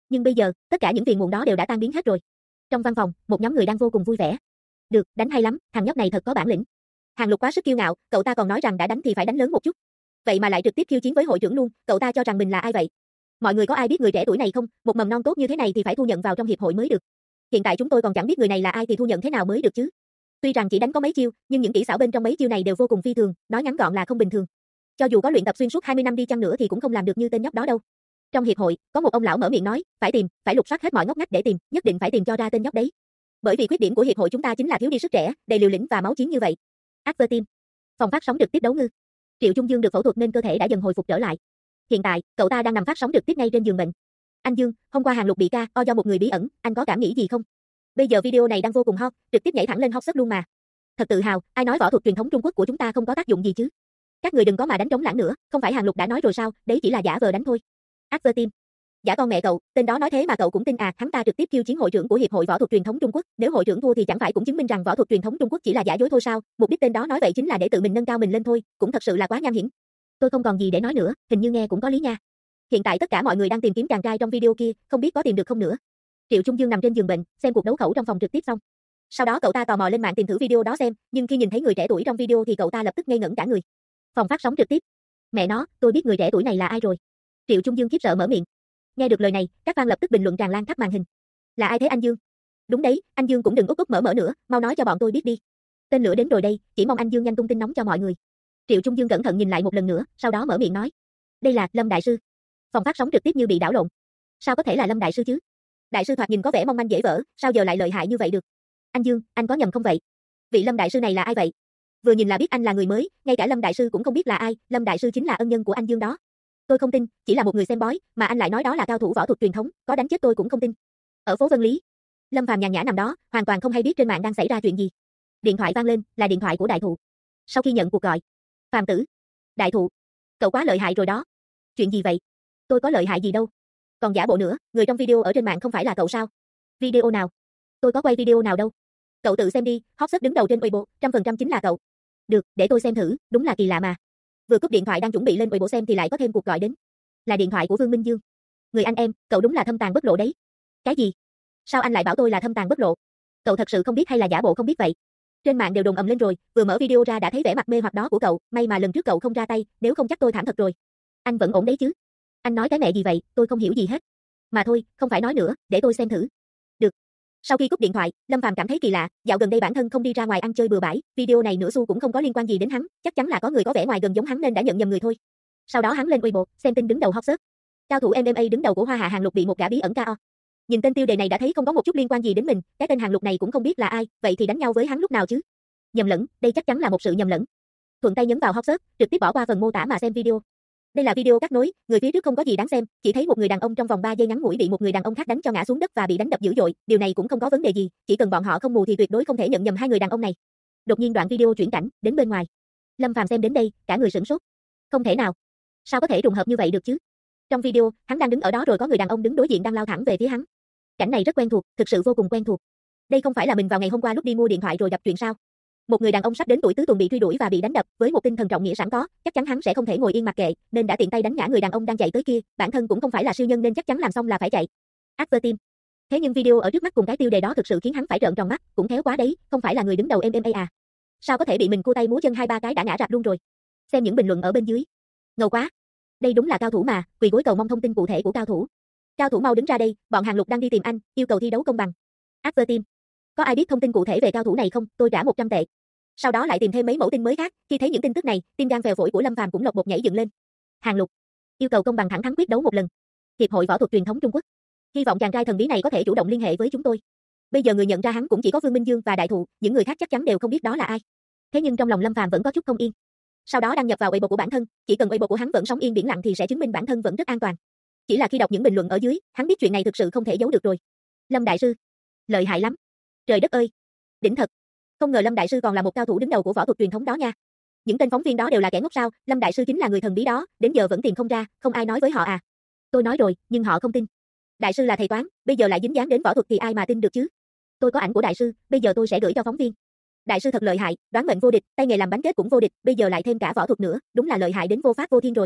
Nhưng bây giờ, tất cả những phiền muộn đó đều đã tan biến hết rồi. Trong văn phòng, một nhóm người đang vô cùng vui vẻ. Được, đánh hay lắm, thằng nhóc này thật có bản lĩnh. Hàng Lục quá sức kiêu ngạo, cậu ta còn nói rằng đã đánh thì phải đánh lớn một chút. Vậy mà lại trực tiếp khiêu chiến với hội trưởng luôn, cậu ta cho rằng mình là ai vậy? Mọi người có ai biết người trẻ tuổi này không? Một mầm non tốt như thế này thì phải thu nhận vào trong hiệp hội mới được. Hiện tại chúng tôi còn chẳng biết người này là ai thì thu nhận thế nào mới được chứ? Tuy rằng chỉ đánh có mấy chiêu, nhưng những kỹ xảo bên trong mấy chiêu này đều vô cùng phi thường, nói ngắn gọn là không bình thường. Cho dù có luyện tập xuyên suốt 20 năm đi chăng nữa thì cũng không làm được như tên nhóc đó đâu. Trong hiệp hội, có một ông lão mở miệng nói, phải tìm, phải lục soát hết mọi ngóc ngách để tìm, nhất định phải tìm cho ra tên nhóc đấy. Bởi vì khuyết điểm của hiệp hội chúng ta chính là thiếu đi sức trẻ, đầy liều lĩnh và máu chiến như vậy. Advertime. Phòng phát sóng trực tiếp đấu ngư. Triệu Trung Dương được phẫu thuật nên cơ thể đã dần hồi phục trở lại. Hiện tại, cậu ta đang nằm phát sóng trực tiếp ngay trên giường bệnh. Anh Dương, hôm qua Hàng Lục bị KO do một người bí ẩn, anh có cảm nghĩ gì không? Bây giờ video này đang vô cùng hot, trực tiếp nhảy thẳng lên hot search luôn mà. Thật tự hào, ai nói võ thuật truyền thống Trung Quốc của chúng ta không có tác dụng gì chứ? Các người đừng có mà đánh trống lảng nữa, không phải Hàng Lục đã nói rồi sao, đấy chỉ là giả vờ đánh thôi. Advertime. Giả con mẹ cậu, tên đó nói thế mà cậu cũng tin à, hắn ta trực tiếp khiêu chiến hội trưởng của Hiệp hội Võ thuật truyền thống Trung Quốc, nếu hội trưởng thua thì chẳng phải cũng chứng minh rằng võ thuật truyền thống Trung Quốc chỉ là giả dối thôi sao? Mục đích tên đó nói vậy chính là để tự mình nâng cao mình lên thôi, cũng thật sự là quá nham hiểm. Tôi không còn gì để nói nữa, hình như nghe cũng có lý nha. Hiện tại tất cả mọi người đang tìm kiếm chàng trai trong video kia, không biết có tìm được không nữa. Triệu Trung Dương nằm trên giường bệnh, xem cuộc đấu khẩu trong phòng trực tiếp xong. Sau đó cậu ta tò mò lên mạng tìm thử video đó xem, nhưng khi nhìn thấy người trẻ tuổi trong video thì cậu ta lập tức ngây ngẩn cả người. Phòng phát sóng trực tiếp. Mẹ nó, tôi biết người trẻ tuổi này là ai rồi. Triệu Trung Dương khiếp sợ mở miệng. Nghe được lời này, các fan lập tức bình luận tràn lan khắp màn hình. Là ai thế anh Dương? Đúng đấy, anh Dương cũng đừng úp úp mở mở nữa, mau nói cho bọn tôi biết đi. Tên lửa đến rồi đây, chỉ mong anh Dương nhanh tung tin nóng cho mọi người. Triệu Trung Dương cẩn thận nhìn lại một lần nữa, sau đó mở miệng nói. Đây là Lâm Đại Sư. Phòng phát sóng trực tiếp như bị đảo lộn. Sao có thể là Lâm Đại Sư chứ? Đại Sư thoạt nhìn có vẻ mong manh dễ vỡ, sao giờ lại lợi hại như vậy được? Anh Dương, anh có nhầm không vậy? Vị Lâm Đại Sư này là ai vậy? Vừa nhìn là biết anh là người mới, ngay cả Lâm Đại Sư cũng không biết là ai, Lâm Đại Sư chính là ân nhân của anh Dương đó. Tôi không tin, chỉ là một người xem bói, mà anh lại nói đó là cao thủ võ thuật truyền thống, có đánh chết tôi cũng không tin. Ở phố Vân Lý, Lâm Phàm nhàn nhã nằm đó, hoàn toàn không hay biết trên mạng đang xảy ra chuyện gì. Điện thoại vang lên, là điện thoại của Đại Thụ. Sau khi nhận cuộc gọi, Phàm tử, Đại Thụ, cậu quá lợi hại rồi đó. Chuyện gì vậy? Tôi có lợi hại gì đâu. Còn giả bộ nữa, người trong video ở trên mạng không phải là cậu sao? Video nào? Tôi có quay video nào đâu. Cậu tự xem đi, hot search đứng đầu trên Weibo, 100% chính là cậu. Được, để tôi xem thử, đúng là kỳ lạ mà. Vừa cúp điện thoại đang chuẩn bị lên Weibo xem thì lại có thêm cuộc gọi đến. Là điện thoại của Vương Minh Dương. Người anh em, cậu đúng là thâm tàng bất lộ đấy. Cái gì? Sao anh lại bảo tôi là thâm tàng bất lộ? Cậu thật sự không biết hay là giả bộ không biết vậy? Trên mạng đều đồn ầm lên rồi, vừa mở video ra đã thấy vẻ mặt mê hoặc đó của cậu, may mà lần trước cậu không ra tay, nếu không chắc tôi thảm thật rồi. Anh vẫn ổn đấy chứ? Anh nói cái mẹ gì vậy, tôi không hiểu gì hết. Mà thôi, không phải nói nữa, để tôi xem thử. Được. Sau khi cúp điện thoại, Lâm Phàm cảm thấy kỳ lạ, dạo gần đây bản thân không đi ra ngoài ăn chơi bừa bãi, video này nửa xu cũng không có liên quan gì đến hắn, chắc chắn là có người có vẻ ngoài gần giống hắn nên đã nhận nhầm người thôi. Sau đó hắn lên Weibo, xem tin đứng đầu hot search. Cao thủ MMA đứng đầu của Hoa Hạ Hàng Lục bị một gã bí ẩn KO. Nhìn tên tiêu đề này đã thấy không có một chút liên quan gì đến mình, cái tên Hàng Lục này cũng không biết là ai, vậy thì đánh nhau với hắn lúc nào chứ? Nhầm lẫn, đây chắc chắn là một sự nhầm lẫn. Thuận tay nhấn vào hot search, trực tiếp bỏ qua phần mô tả mà xem video. Đây là video cắt nối, người phía trước không có gì đáng xem, chỉ thấy một người đàn ông trong vòng 3 giây ngắn ngủi bị một người đàn ông khác đánh cho ngã xuống đất và bị đánh đập dữ dội, điều này cũng không có vấn đề gì, chỉ cần bọn họ không mù thì tuyệt đối không thể nhận nhầm hai người đàn ông này. Đột nhiên đoạn video chuyển cảnh, đến bên ngoài. Lâm Phàm xem đến đây, cả người sửng sốt. Không thể nào. Sao có thể trùng hợp như vậy được chứ? Trong video, hắn đang đứng ở đó rồi có người đàn ông đứng đối diện đang lao thẳng về phía hắn. Cảnh này rất quen thuộc, thực sự vô cùng quen thuộc. Đây không phải là mình vào ngày hôm qua lúc đi mua điện thoại rồi gặp chuyện sao? Một người đàn ông sắp đến tuổi tứ tuần bị truy đuổi và bị đánh đập, với một tinh thần trọng nghĩa sẵn có, chắc chắn hắn sẽ không thể ngồi yên mặc kệ, nên đã tiện tay đánh ngã người đàn ông đang chạy tới kia, bản thân cũng không phải là siêu nhân nên chắc chắn làm xong là phải chạy. Advertime. Thế nhưng video ở trước mắt cùng cái tiêu đề đó thực sự khiến hắn phải trợn tròn mắt, cũng khéo quá đấy, không phải là người đứng đầu MMA à? Sao có thể bị mình cua tay múa chân hai ba cái đã ngã rạp luôn rồi? Xem những bình luận ở bên dưới. Ngầu quá. Đây đúng là cao thủ mà, quỳ gối cầu mong thông tin cụ thể của cao thủ. Cao thủ mau đứng ra đây, bọn Hàng Lục đang đi tìm anh, yêu cầu thi đấu công bằng. Advertime. Có ai biết thông tin cụ thể về cao thủ này không? Tôi trả 100 tệ. Sau đó lại tìm thêm mấy mẫu tin mới khác, khi thấy những tin tức này, tim gan phèo phổi của Lâm Phàm cũng lộc bột nhảy dựng lên. Hàng Lục yêu cầu công bằng thẳng thắn quyết đấu một lần. Hiệp hội Võ thuật truyền thống Trung Quốc. Hy vọng chàng trai thần bí này có thể chủ động liên hệ với chúng tôi. Bây giờ người nhận ra hắn cũng chỉ có Vương Minh Dương và Đại Thụ, những người khác chắc chắn đều không biết đó là ai. Thế nhưng trong lòng Lâm Phàm vẫn có chút không yên. Sau đó đăng nhập vào Weibo của bản thân, chỉ cần Weibo của hắn vẫn sống yên biển lặng thì sẽ chứng minh bản thân vẫn rất an toàn. Chỉ là khi đọc những bình luận ở dưới, hắn biết chuyện này thực sự không thể giấu được rồi. Lâm Đại Sư, lợi hại lắm. Trời đất ơi, đỉnh thật. Không ngờ Lâm Đại Sư còn là một cao thủ đứng đầu của võ thuật truyền thống đó nha. Những tên phóng viên đó đều là kẻ ngốc sao? Lâm Đại Sư chính là người thần bí đó, đến giờ vẫn tìm không ra, không ai nói với họ à? Tôi nói rồi, nhưng họ không tin. Đại sư là thầy toán, bây giờ lại dính dáng đến võ thuật thì ai mà tin được chứ? Tôi có ảnh của đại sư, bây giờ tôi sẽ gửi cho phóng viên. Đại sư thật lợi hại, đoán mệnh vô địch, tay nghề làm bánh kết cũng vô địch, bây giờ lại thêm cả võ thuật nữa, đúng là lợi hại đến vô pháp vô thiên rồi.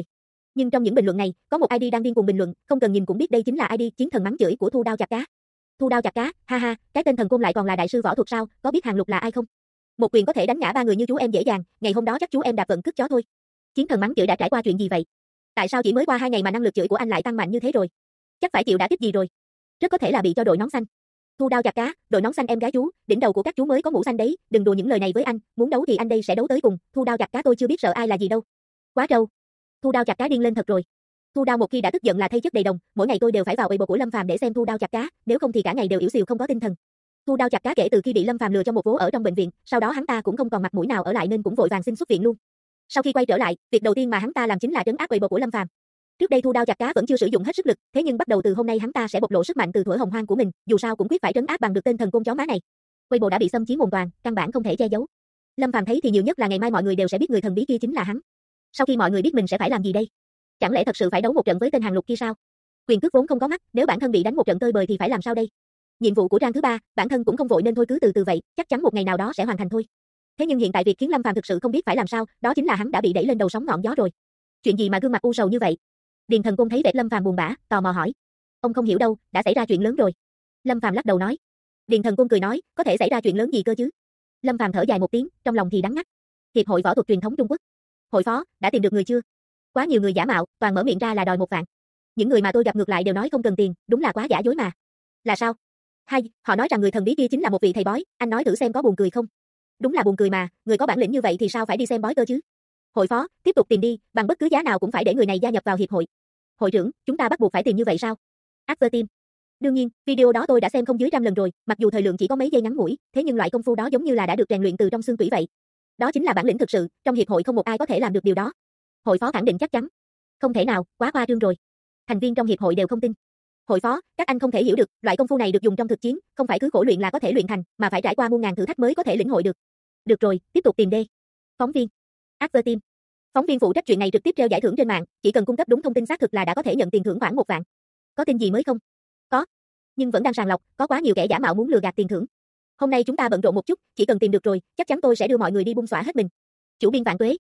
Nhưng trong những bình luận này, có một ID đang điên cuồng bình luận, không cần nhìn cũng biết đây chính là ID chiến thần mắng chửi của Thu Đao Chặt Cá. Thu Đao Chặt Cá, ha ha, cái tên thần côn lại còn là đại sư võ thuật sao, có biết Hàng Lục là ai không? Một quyền có thể đánh ngã 3 người như chú em dễ dàng, ngày hôm đó chắc chú em đạp vận cất chó thôi. Chiến thần mắng chửi đã trải qua chuyện gì vậy? Tại sao chỉ mới qua 2 ngày mà năng lực chửi của anh lại tăng mạnh như thế rồi? Chắc phải chịu đả kích gì rồi. Rất có thể là bị cho đội nón xanh. Thu Đao Chặt Cá, đội nón xanh em gái chú, đỉnh đầu của các chú mới có mũ xanh đấy, đừng đùa những lời này với anh, muốn đấu thì anh đây sẽ đấu tới cùng, Thu Đao Chặt Cá tôi chưa biết sợ ai là gì đâu. Quá trâu. Thu Đao Chặt Cá điên lên thật rồi. Thu Đao một khi đã tức giận là thay chất đầy đồng, mỗi ngày tôi đều phải vào Weibo của Lâm Phàm để xem Thu Đao Chặt Cá, nếu không thì cả ngày đều ỉu xìu không có tinh thần. Thu Đao Chặt Cá kể từ khi bị Lâm Phàm lừa cho một vố ở trong bệnh viện, sau đó hắn ta cũng không còn mặt mũi nào ở lại nên cũng vội vàng xin xuất viện luôn. Sau khi quay trở lại, việc đầu tiên mà hắn ta làm chính là trấn áp Weibo của Lâm Phàm. Trước đây Thu Đao Chặt Cá vẫn chưa sử dụng hết sức lực, thế nhưng bắt đầu từ hôm nay hắn ta sẽ bộc lộ sức mạnh từ thuở hồng hoang của mình, dù sao cũng quyết phải trấn áp bằng được tên thần côn chó má này. Weibo đã bị xâm chiếm hoàn toàn, căn bản không thể che giấu. Lâm Phàm thấy thì nhiều nhất là ngày mai mọi người đều sẽ biết người thần bí kia chính là hắn. Sau khi mọi người biết mình sẽ phải làm gì đây? Chẳng lẽ thật sự phải đấu một trận với tên Hàng Lục kia sao? Quyền cước vốn không có mắt, nếu bản thân bị đánh một trận tơi bời thì phải làm sao đây? Nhiệm vụ của trang thứ 3, bản thân cũng không vội nên thôi cứ từ từ vậy, chắc chắn một ngày nào đó sẽ hoàn thành thôi. Thế nhưng hiện tại việc khiến Lâm Phàm thực sự không biết phải làm sao, đó chính là hắn đã bị đẩy lên đầu sóng ngọn gió rồi. Chuyện gì mà gương mặt u sầu như vậy? Điền Thần Côn thấy vẻ Lâm Phàm buồn bã, tò mò hỏi. Ông không hiểu đâu, đã xảy ra chuyện lớn rồi. Lâm Phàm lắc đầu nói. Điền Thần Côn cười nói, có thể xảy ra chuyện lớn gì cơ chứ? Lâm Phàm thở dài một tiếng, trong lòng thì đắng ngắt. Hiệp hội võ thuật truyền thống Trung Quốc. Hội phó, đã tìm được người chưa? Quá nhiều người giả mạo, toàn mở miệng ra là đòi 1 vạn. Những người mà tôi gặp ngược lại đều nói không cần tiền, đúng là quá giả dối mà. Là sao? Hay, họ nói rằng người thần bí kia chính là một vị thầy bói, anh nói thử xem có buồn cười không? Đúng là buồn cười mà, người có bản lĩnh như vậy thì sao phải đi xem bói cơ chứ? Hội phó, tiếp tục tìm đi, bằng bất cứ giá nào cũng phải để người này gia nhập vào hiệp hội. Hội trưởng, chúng ta bắt buộc phải tìm như vậy sao? Adverteam. Đương nhiên, video đó tôi đã xem không dưới 100 lần rồi, mặc dù thời lượng chỉ có mấy giây ngắn ngủi, thế nhưng loại công phu đó giống như là đã được rèn luyện từ trong xương tủy vậy. Đó chính là bản lĩnh thực sự, trong hiệp hội không một ai có thể làm được điều đó. Hội phó khẳng định chắc chắn. Không thể nào, quá khoa trương rồi. Thành viên trong hiệp hội đều không tin. Hội phó, các anh không thể hiểu được, loại công phu này được dùng trong thực chiến, không phải cứ khổ luyện là có thể luyện thành, mà phải trải qua muôn ngàn thử thách mới có thể lĩnh hội được. Được rồi, tiếp tục tìm đi. Phóng viên. Adverteam. Phóng viên phụ trách chuyện này trực tiếp treo giải thưởng trên mạng, chỉ cần cung cấp đúng thông tin xác thực là đã có thể nhận tiền thưởng khoảng 1 vạn. Có tin gì mới không? Có. Nhưng vẫn đang sàng lọc, có quá nhiều kẻ giả mạo muốn lừa gạt tiền thưởng. Hôm nay chúng ta bận rộn một chút, chỉ cần tìm được rồi, chắc chắn tôi sẽ đưa mọi người đi bung xõa hết mình. Chủ biên Vạn Tuế.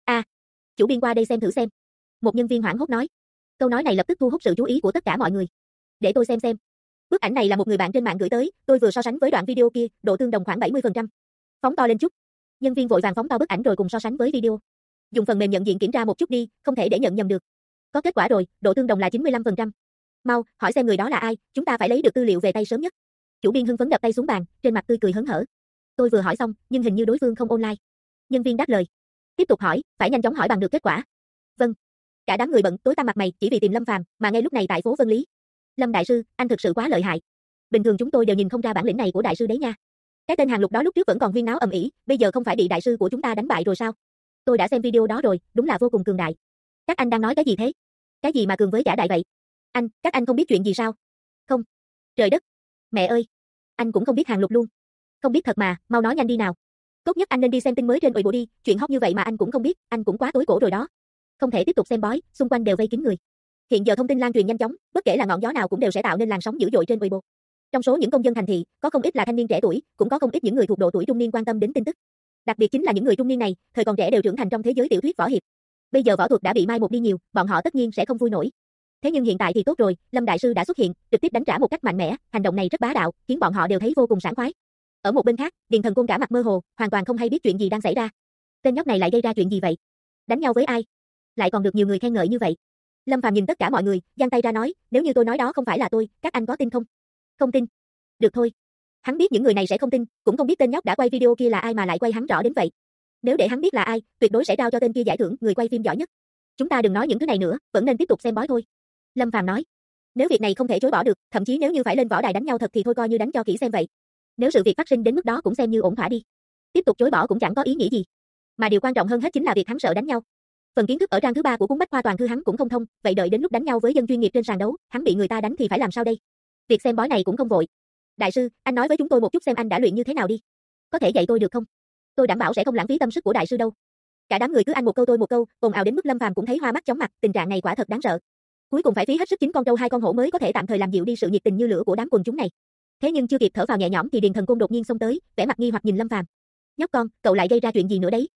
Chủ biên qua đây xem thử xem. Một nhân viên hoảng hốt nói. Câu nói này lập tức thu hút sự chú ý của tất cả mọi người. Để tôi xem. Bức ảnh này là một người bạn trên mạng gửi tới, tôi vừa so sánh với đoạn video kia, độ tương đồng khoảng 70%. Phóng to lên chút. Nhân viên vội vàng phóng to bức ảnh rồi cùng so sánh với video. Dùng phần mềm nhận diện kiểm tra một chút đi, không thể để nhận nhầm được. Có kết quả rồi, độ tương đồng là 95%. Mau, hỏi xem người đó là ai, chúng ta phải lấy được tư liệu về tay sớm nhất. Chủ biên hưng phấn đập tay xuống bàn, trên mặt tươi cười hớn hở. Tôi vừa hỏi xong, nhưng hình như đối phương không online. Nhân viên đáp lời. Tiếp tục hỏi, phải nhanh chóng hỏi bằng được kết quả. Vâng. Cả đám người bận tối tăm mặt mày chỉ vì tìm Lâm Phàm, mà ngay lúc này tại phố Vân Lý. Lâm đại sư, anh thực sự quá lợi hại. Bình thường chúng tôi đều nhìn không ra bản lĩnh này của đại sư đấy nha. Cái tên Hàng Lục đó lúc trước vẫn còn huyên náo ầm ĩ, bây giờ không phải bị đại sư của chúng ta đánh bại rồi sao? Tôi đã xem video đó rồi, đúng là vô cùng cường đại. Các anh đang nói cái gì thế? Cái gì mà cường với giả đại vậy? Các anh không biết chuyện gì sao? Không. Trời đất. Mẹ ơi. Anh cũng không biết Hàng Lục luôn. Không biết thật mà, mau nói nhanh đi nào. Tốt nhất anh nên đi xem tin mới trên Weibo đi, chuyện hot như vậy mà anh cũng không biết, anh cũng quá tối cổ rồi đó. Không thể tiếp tục xem bói, xung quanh đều vây kín người. Hiện giờ thông tin lan truyền nhanh chóng, bất kể là ngọn gió nào cũng đều sẽ tạo nên làn sóng dữ dội trên Weibo. Trong số những công dân thành thị, có không ít là thanh niên trẻ tuổi, cũng có không ít những người thuộc độ tuổi trung niên quan tâm đến tin tức. Đặc biệt chính là những người trung niên này, thời còn trẻ đều trưởng thành trong thế giới tiểu thuyết võ hiệp. Bây giờ võ thuật đã bị mai một đi nhiều, bọn họ tất nhiên sẽ không vui nổi. Thế nhưng hiện tại thì tốt rồi, Lâm đại sư đã xuất hiện, trực tiếp đánh trả một cách mạnh mẽ, hành động này rất bá đạo, khiến bọn họ đều thấy vô cùng sảng khoái. Ở một bên khác, Điền Thần Côn cả mặt mơ hồ, hoàn toàn không hay biết chuyện gì đang xảy ra. Tên nhóc này lại gây ra chuyện gì vậy? Đánh nhau với ai? Lại còn được nhiều người khen ngợi như vậy. Lâm Phàm nhìn tất cả mọi người, giang tay ra nói, nếu như tôi nói đó không phải là tôi, các anh có tin không? Không tin. Được thôi. Hắn biết những người này sẽ không tin, cũng không biết tên nhóc đã quay video kia là ai mà lại quay hắn rõ đến vậy. Nếu để hắn biết là ai, tuyệt đối sẽ trao cho tên kia giải thưởng người quay phim giỏi nhất. Chúng ta đừng nói những thứ này nữa, vẫn nên tiếp tục xem bói thôi. Lâm Phàm nói. Nếu việc này không thể chối bỏ được, thậm chí nếu như phải lên võ đài đánh nhau thật thì thôi coi như đánh cho kỹ xem vậy. Nếu sự việc phát sinh đến mức đó cũng xem như ổn thỏa đi. Tiếp tục chối bỏ cũng chẳng có ý nghĩa gì. Mà điều quan trọng hơn hết chính là việc hắn sợ đánh nhau. Phần kiến thức ở trang thứ 3 của cuốn Bách Khoa Toàn Thư hắn cũng không thông, vậy đợi đến lúc đánh nhau với dân chuyên nghiệp trên sàn đấu, hắn bị người ta đánh thì phải làm sao đây? Việc xem bói này cũng không vội. Đại sư, anh nói với chúng tôi một chút xem anh đã luyện như thế nào đi. Có thể dạy tôi được không? Tôi đảm bảo sẽ không lãng phí tâm sức của đại sư đâu. Cả đám người cứ anh một câu tôi một câu, ồn ào đến mức Lâm Phàm cũng thấy hoa mắt chóng mặt, tình trạng này quả thật đáng sợ. Cuối cùng phải phí hết sức 9 con trâu 2 con hổ mới có thể tạm thời làm dịu đi sự nhiệt tình như lửa của đám quần chúng này. Thế nhưng chưa kịp thở vào nhẹ nhõm thì Điền Thần Côn đột nhiên xông tới, vẻ mặt nghi hoặc nhìn Lâm Phàm. Nhóc con, cậu lại gây ra chuyện gì nữa đấy?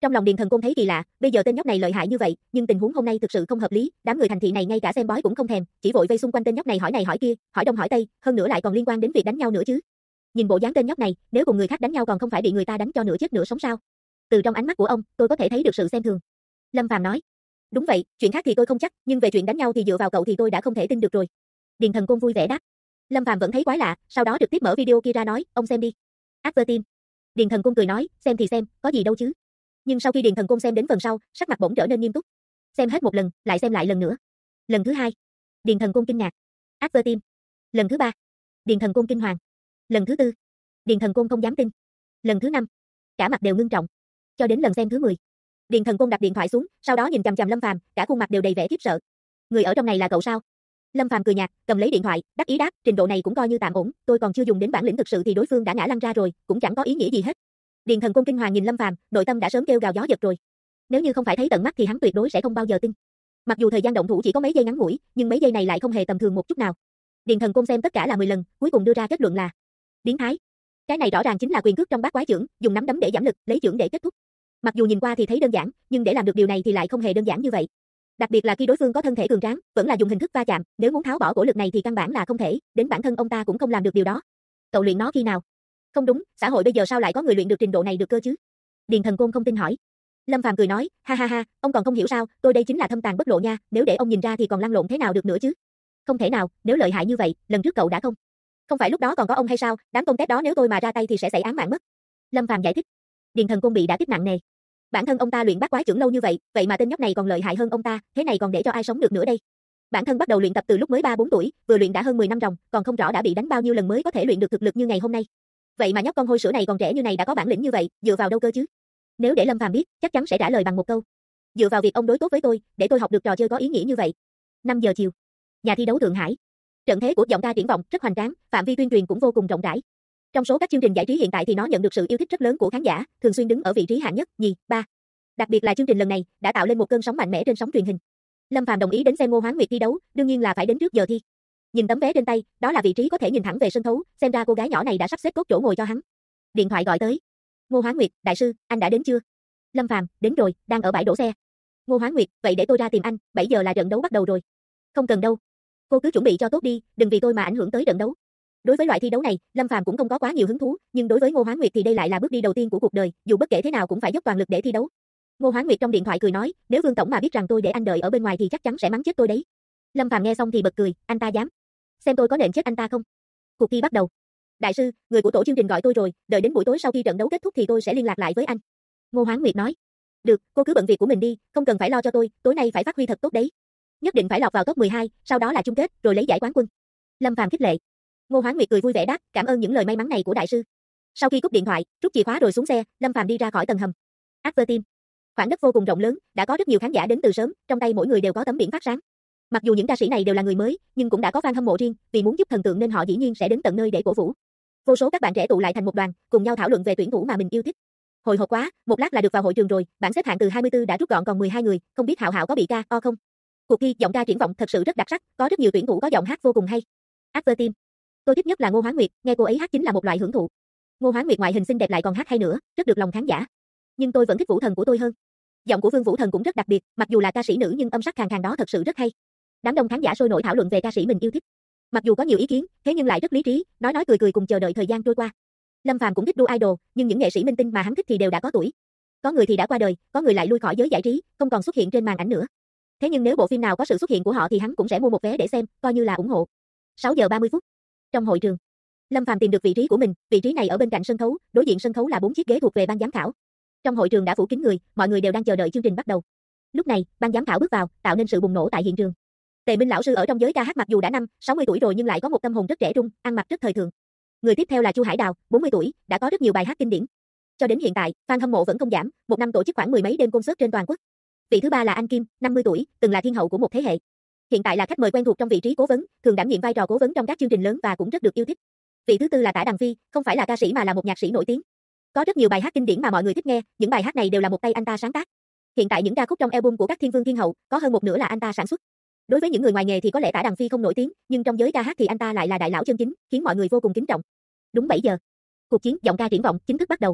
Trong lòng Điền Thần Côn thấy kỳ lạ, bây giờ tên nhóc này lợi hại như vậy, nhưng tình huống hôm nay thực sự không hợp lý, đám người thành thị này ngay cả xem bói cũng không thèm, chỉ vội vây xung quanh tên nhóc này hỏi kia, hỏi đông hỏi tây, hơn nữa lại còn liên quan đến việc đánh nhau nữa chứ. Nhìn bộ dáng tên nhóc này, nếu cùng người khác đánh nhau còn không phải bị người ta đánh cho nửa chết nửa sống sao? Từ trong ánh mắt của ông, tôi có thể thấy được sự xem thường. Lâm Phàm nói. Đúng vậy, chuyện khác thì tôi không chắc, nhưng về chuyện đánh nhau thì dựa vào cậu thì tôi đã không thể tin được rồi. Điền Thần Côn vui vẻ đáp. Lâm Phàm vẫn thấy quái lạ, sau đó trực tiếp mở video kia ra nói, ông xem đi. Advertime. Điền Thần Côn cười nói, xem thì xem, có gì đâu chứ. Nhưng sau khi Điền Thần Côn xem đến phần sau, sắc mặt bỗng trở nên nghiêm túc. Xem hết một lần, lại xem lại lần nữa. Lần thứ hai, Điền Thần Côn kinh ngạc. Advertime. Lần thứ ba, Điền Thần Côn kinh hoàng. Lần thứ tư, Điền Thần Côn không dám tin. Lần thứ năm, cả mặt đều ngưng trọng. Cho đến lần xem thứ 10, Điền Thần Côn đặt điện thoại xuống, sau đó nhìn chằm chằm Lâm Phàm, cả khuôn mặt đều đầy vẻ khiếp sợ. Người ở trong này là cậu sao? Lâm Phàm cười nhạt, cầm lấy điện thoại, đắc ý đáp, trình độ này cũng coi như tạm ổn, tôi còn chưa dùng đến bản lĩnh thực sự thì đối phương đã ngã lăn ra rồi, cũng chẳng có ý nghĩa gì hết. Điền Thần Côn kinh hoàng nhìn Lâm Phàm, nội tâm đã sớm kêu gào gió giật rồi. Nếu như không phải thấy tận mắt thì hắn tuyệt đối sẽ không bao giờ tin. Mặc dù thời gian động thủ chỉ có mấy giây ngắn ngủi, nhưng mấy giây này lại không hề tầm thường một chút nào. Điền Thần Côn xem tất cả là 10 lần, cuối cùng đưa ra kết luận là biến thái. Cái này rõ ràng chính là quyền cước trong bát quái chưởng, dùng nắm đấm để giảm lực, lấy chưởng để kết thúc. Mặc dù nhìn qua thì thấy đơn giản, nhưng để làm được điều này thì lại không hề đơn giản như vậy. Đặc biệt là khi đối phương có thân thể cường tráng, vẫn là dùng hình thức va chạm, nếu muốn tháo bỏ cổ lực này thì căn bản là không thể, đến bản thân ông ta cũng không làm được điều đó. Cậu luyện nó khi nào? Không đúng, xã hội bây giờ sao lại có người luyện được trình độ này được cơ chứ? Điền Thần Côn không tin hỏi. Lâm Phàm cười nói, ha ha ha, ông còn không hiểu sao, tôi đây chính là thâm tàng bất lộ nha, nếu để ông nhìn ra thì còn lăn lộn thế nào được nữa chứ? Không thể nào, nếu lợi hại như vậy, lần trước cậu đã không. Không phải lúc đó còn có ông hay sao, đám công tép đó nếu tôi mà ra tay thì sẽ xảy án mạng mất. Lâm Phàm giải thích. Điền Thần Côn bị đả kích nặng nề. Bản thân ông ta luyện bát quái chưởng lâu như vậy mà tên nhóc này còn lợi hại hơn ông ta, thế này còn để cho ai sống được nữa đây? Bản thân bắt đầu luyện tập từ lúc mới 3-4 tuổi, vừa luyện đã hơn 10 năm ròng, còn không rõ đã bị đánh bao nhiêu lần mới có thể luyện được thực lực như ngày hôm nay. Vậy mà nhóc con hôi sữa này còn trẻ như này đã có bản lĩnh như vậy, dựa vào đâu cơ chứ? Nếu để Lâm Phàm biết, chắc chắn sẽ trả lời bằng một câu. Dựa vào việc ông đối tốt với tôi, để tôi học được trò chơi có ý nghĩa như vậy. 5 giờ chiều. Nhà thi đấu Thượng Hải. Trận thế của giọng ca triển vọng rất hoành tráng, phạm vi tuyên truyền cũng vô cùng rộng rãi. Trong số các chương trình giải trí hiện tại thì nó nhận được sự yêu thích rất lớn của khán giả, thường xuyên đứng ở vị trí hạng nhất, nhì, ba. Đặc biệt là chương trình lần này đã tạo lên một cơn sóng mạnh mẽ trên sóng truyền hình. Lâm Phàm đồng ý đến xem Ngô Hoán Nguyệt thi đấu, đương nhiên là phải đến trước giờ thi. Nhìn tấm vé trên tay, đó là vị trí có thể nhìn thẳng về sân khấu, xem ra cô gái nhỏ này đã sắp xếp cốt chỗ ngồi cho hắn. Điện thoại gọi tới. Ngô Hoán Nguyệt, đại sư, anh đã đến chưa? Lâm Phàm, đến rồi, đang ở bãi đổ xe. Ngô Hoán Nguyệt, vậy để tôi ra tìm anh, 7 giờ là trận đấu bắt đầu rồi. Không cần đâu. Cô cứ chuẩn bị cho tốt đi, đừng vì tôi mà ảnh hưởng tới trận đấu. Đối với loại thi đấu này, Lâm Phàm cũng không có quá nhiều hứng thú, nhưng đối với Ngô Hoán Nguyệt thì đây lại là bước đi đầu tiên của cuộc đời, dù bất kể thế nào cũng phải dốc toàn lực để thi đấu. Ngô Hoán Nguyệt trong điện thoại cười nói, nếu Vương tổng mà biết rằng tôi để anh đợi ở bên ngoài thì chắc chắn sẽ mắng chết tôi đấy. Lâm Phàm nghe xong thì bật cười, anh ta dám? Xem tôi có nện chết anh ta không? Cuộc thi bắt đầu. Đại sư, người của tổ chương trình gọi tôi rồi, đợi đến buổi tối sau khi trận đấu kết thúc thì tôi sẽ liên lạc lại với anh. Ngô Hoán Nguyệt nói. Được, cô cứ bận việc của mình đi, không cần phải lo cho tôi, tối nay phải phát huy thật tốt đấy. Nhất định phải lọt vào top 12, sau đó là chung kết, rồi lấy giải quán quân. Lâm Phàm khích lệ. Ngô Hoán Nguyệt cười vui vẻ đáp, cảm ơn những lời may mắn này của đại sư. Sau khi cúp điện thoại, rút chìa khóa rồi xuống xe, Lâm Phàm đi ra khỏi tầng hầm. Advertime. Khoảng đất vô cùng rộng lớn, đã có rất nhiều khán giả đến từ sớm, trong tay mỗi người đều có tấm biển phát sáng. Mặc dù những ca sĩ này đều là người mới, nhưng cũng đã có fan hâm mộ riêng, vì muốn giúp thần tượng nên họ dĩ nhiên sẽ đến tận nơi để cổ vũ. Vô số các bạn trẻ tụ lại thành một đoàn, cùng nhau thảo luận về tuyển thủ mà mình yêu thích. Hồi hộp quá, một lát là được vào hội trường rồi, bảng xếp hạng từ 24 đã rút gọn còn 12 người, không biết Hạo Hạo có bị KO không? Cuộc thi giọng ca triển vọng thật sự rất đặc sắc, có rất nhiều tuyển thủ có giọng hát vô cùng hay. Advertime. Tôi thích nhất là Ngô Hoán Nguyệt, nghe cô ấy hát chính là một loại hưởng thụ. Ngô Hoán Nguyệt ngoại hình xinh đẹp lại còn hát hay nữa, rất được lòng khán giả. Nhưng tôi vẫn thích Vũ Thần của tôi hơn. Giọng của Vương Vũ Thần cũng rất đặc biệt, mặc dù là ca sĩ nữ nhưng âm sắc khàn khàn đó thật sự rất hay. Đám đông khán giả sôi nổi thảo luận về ca sĩ mình yêu thích. Mặc dù có nhiều ý kiến, thế nhưng lại rất lý trí, nói cười cười cùng chờ đợi thời gian trôi qua. Lâm Phàm cũng thích đua idol, nhưng những nghệ sĩ minh tinh mà hắn thích thì đều đã có tuổi. Có người thì đã qua đời, có người lại lui khỏi giới giải trí, không còn xuất hiện trên màn ảnh nữa. Thế nhưng nếu bộ phim nào có sự xuất hiện của họ thì hắn cũng sẽ mua một vé để xem, coi như là ủng hộ. 6 giờ 30 phút. Trong hội trường, Lâm Phàm tìm được vị trí của mình, vị trí này ở bên cạnh sân khấu, đối diện sân khấu là 4 chiếc ghế thuộc về ban giám khảo. Trong hội trường đã phủ kín người, mọi người đều đang chờ đợi chương trình bắt đầu. Lúc này, ban giám khảo bước vào, tạo nên sự bùng nổ tại hiện trường. Tề Minh lão sư ở trong giới ca hát mặc dù đã 60 tuổi rồi nhưng lại có một tâm hồn rất trẻ trung, ăn mặc rất thời thượng. Người tiếp theo là Chu Hải Đào, 40 tuổi, đã có rất nhiều bài hát kinh điển. Cho đến hiện tại, fan hâm mộ vẫn không giảm, một năm tổ chức khoảng 10 mấy đêm concert trên toàn quốc. Vị thứ ba là Anh Kim, 50 tuổi, từng là thiên hậu của một thế hệ. Hiện tại là khách mời quen thuộc trong vị trí cố vấn, thường đảm nhiệm vai trò cố vấn trong các chương trình lớn và cũng rất được yêu thích. Vị thứ tư là Tả Đằng Phi, không phải là ca sĩ mà là một nhạc sĩ nổi tiếng. Có rất nhiều bài hát kinh điển mà mọi người thích nghe, những bài hát này đều là một tay anh ta sáng tác. Hiện tại những ca khúc trong album của các thiên vương thiên hậu, có hơn một nửa là anh ta sản xuất. Đối với những người ngoài nghề thì có lẽ Tả Đằng Phi không nổi tiếng, nhưng trong giới ca hát thì anh ta lại là đại lão chân chính, khiến mọi người vô cùng kính trọng. Đúng 7 giờ, cuộc chiến giọng ca triển vọng chính thức bắt đầu.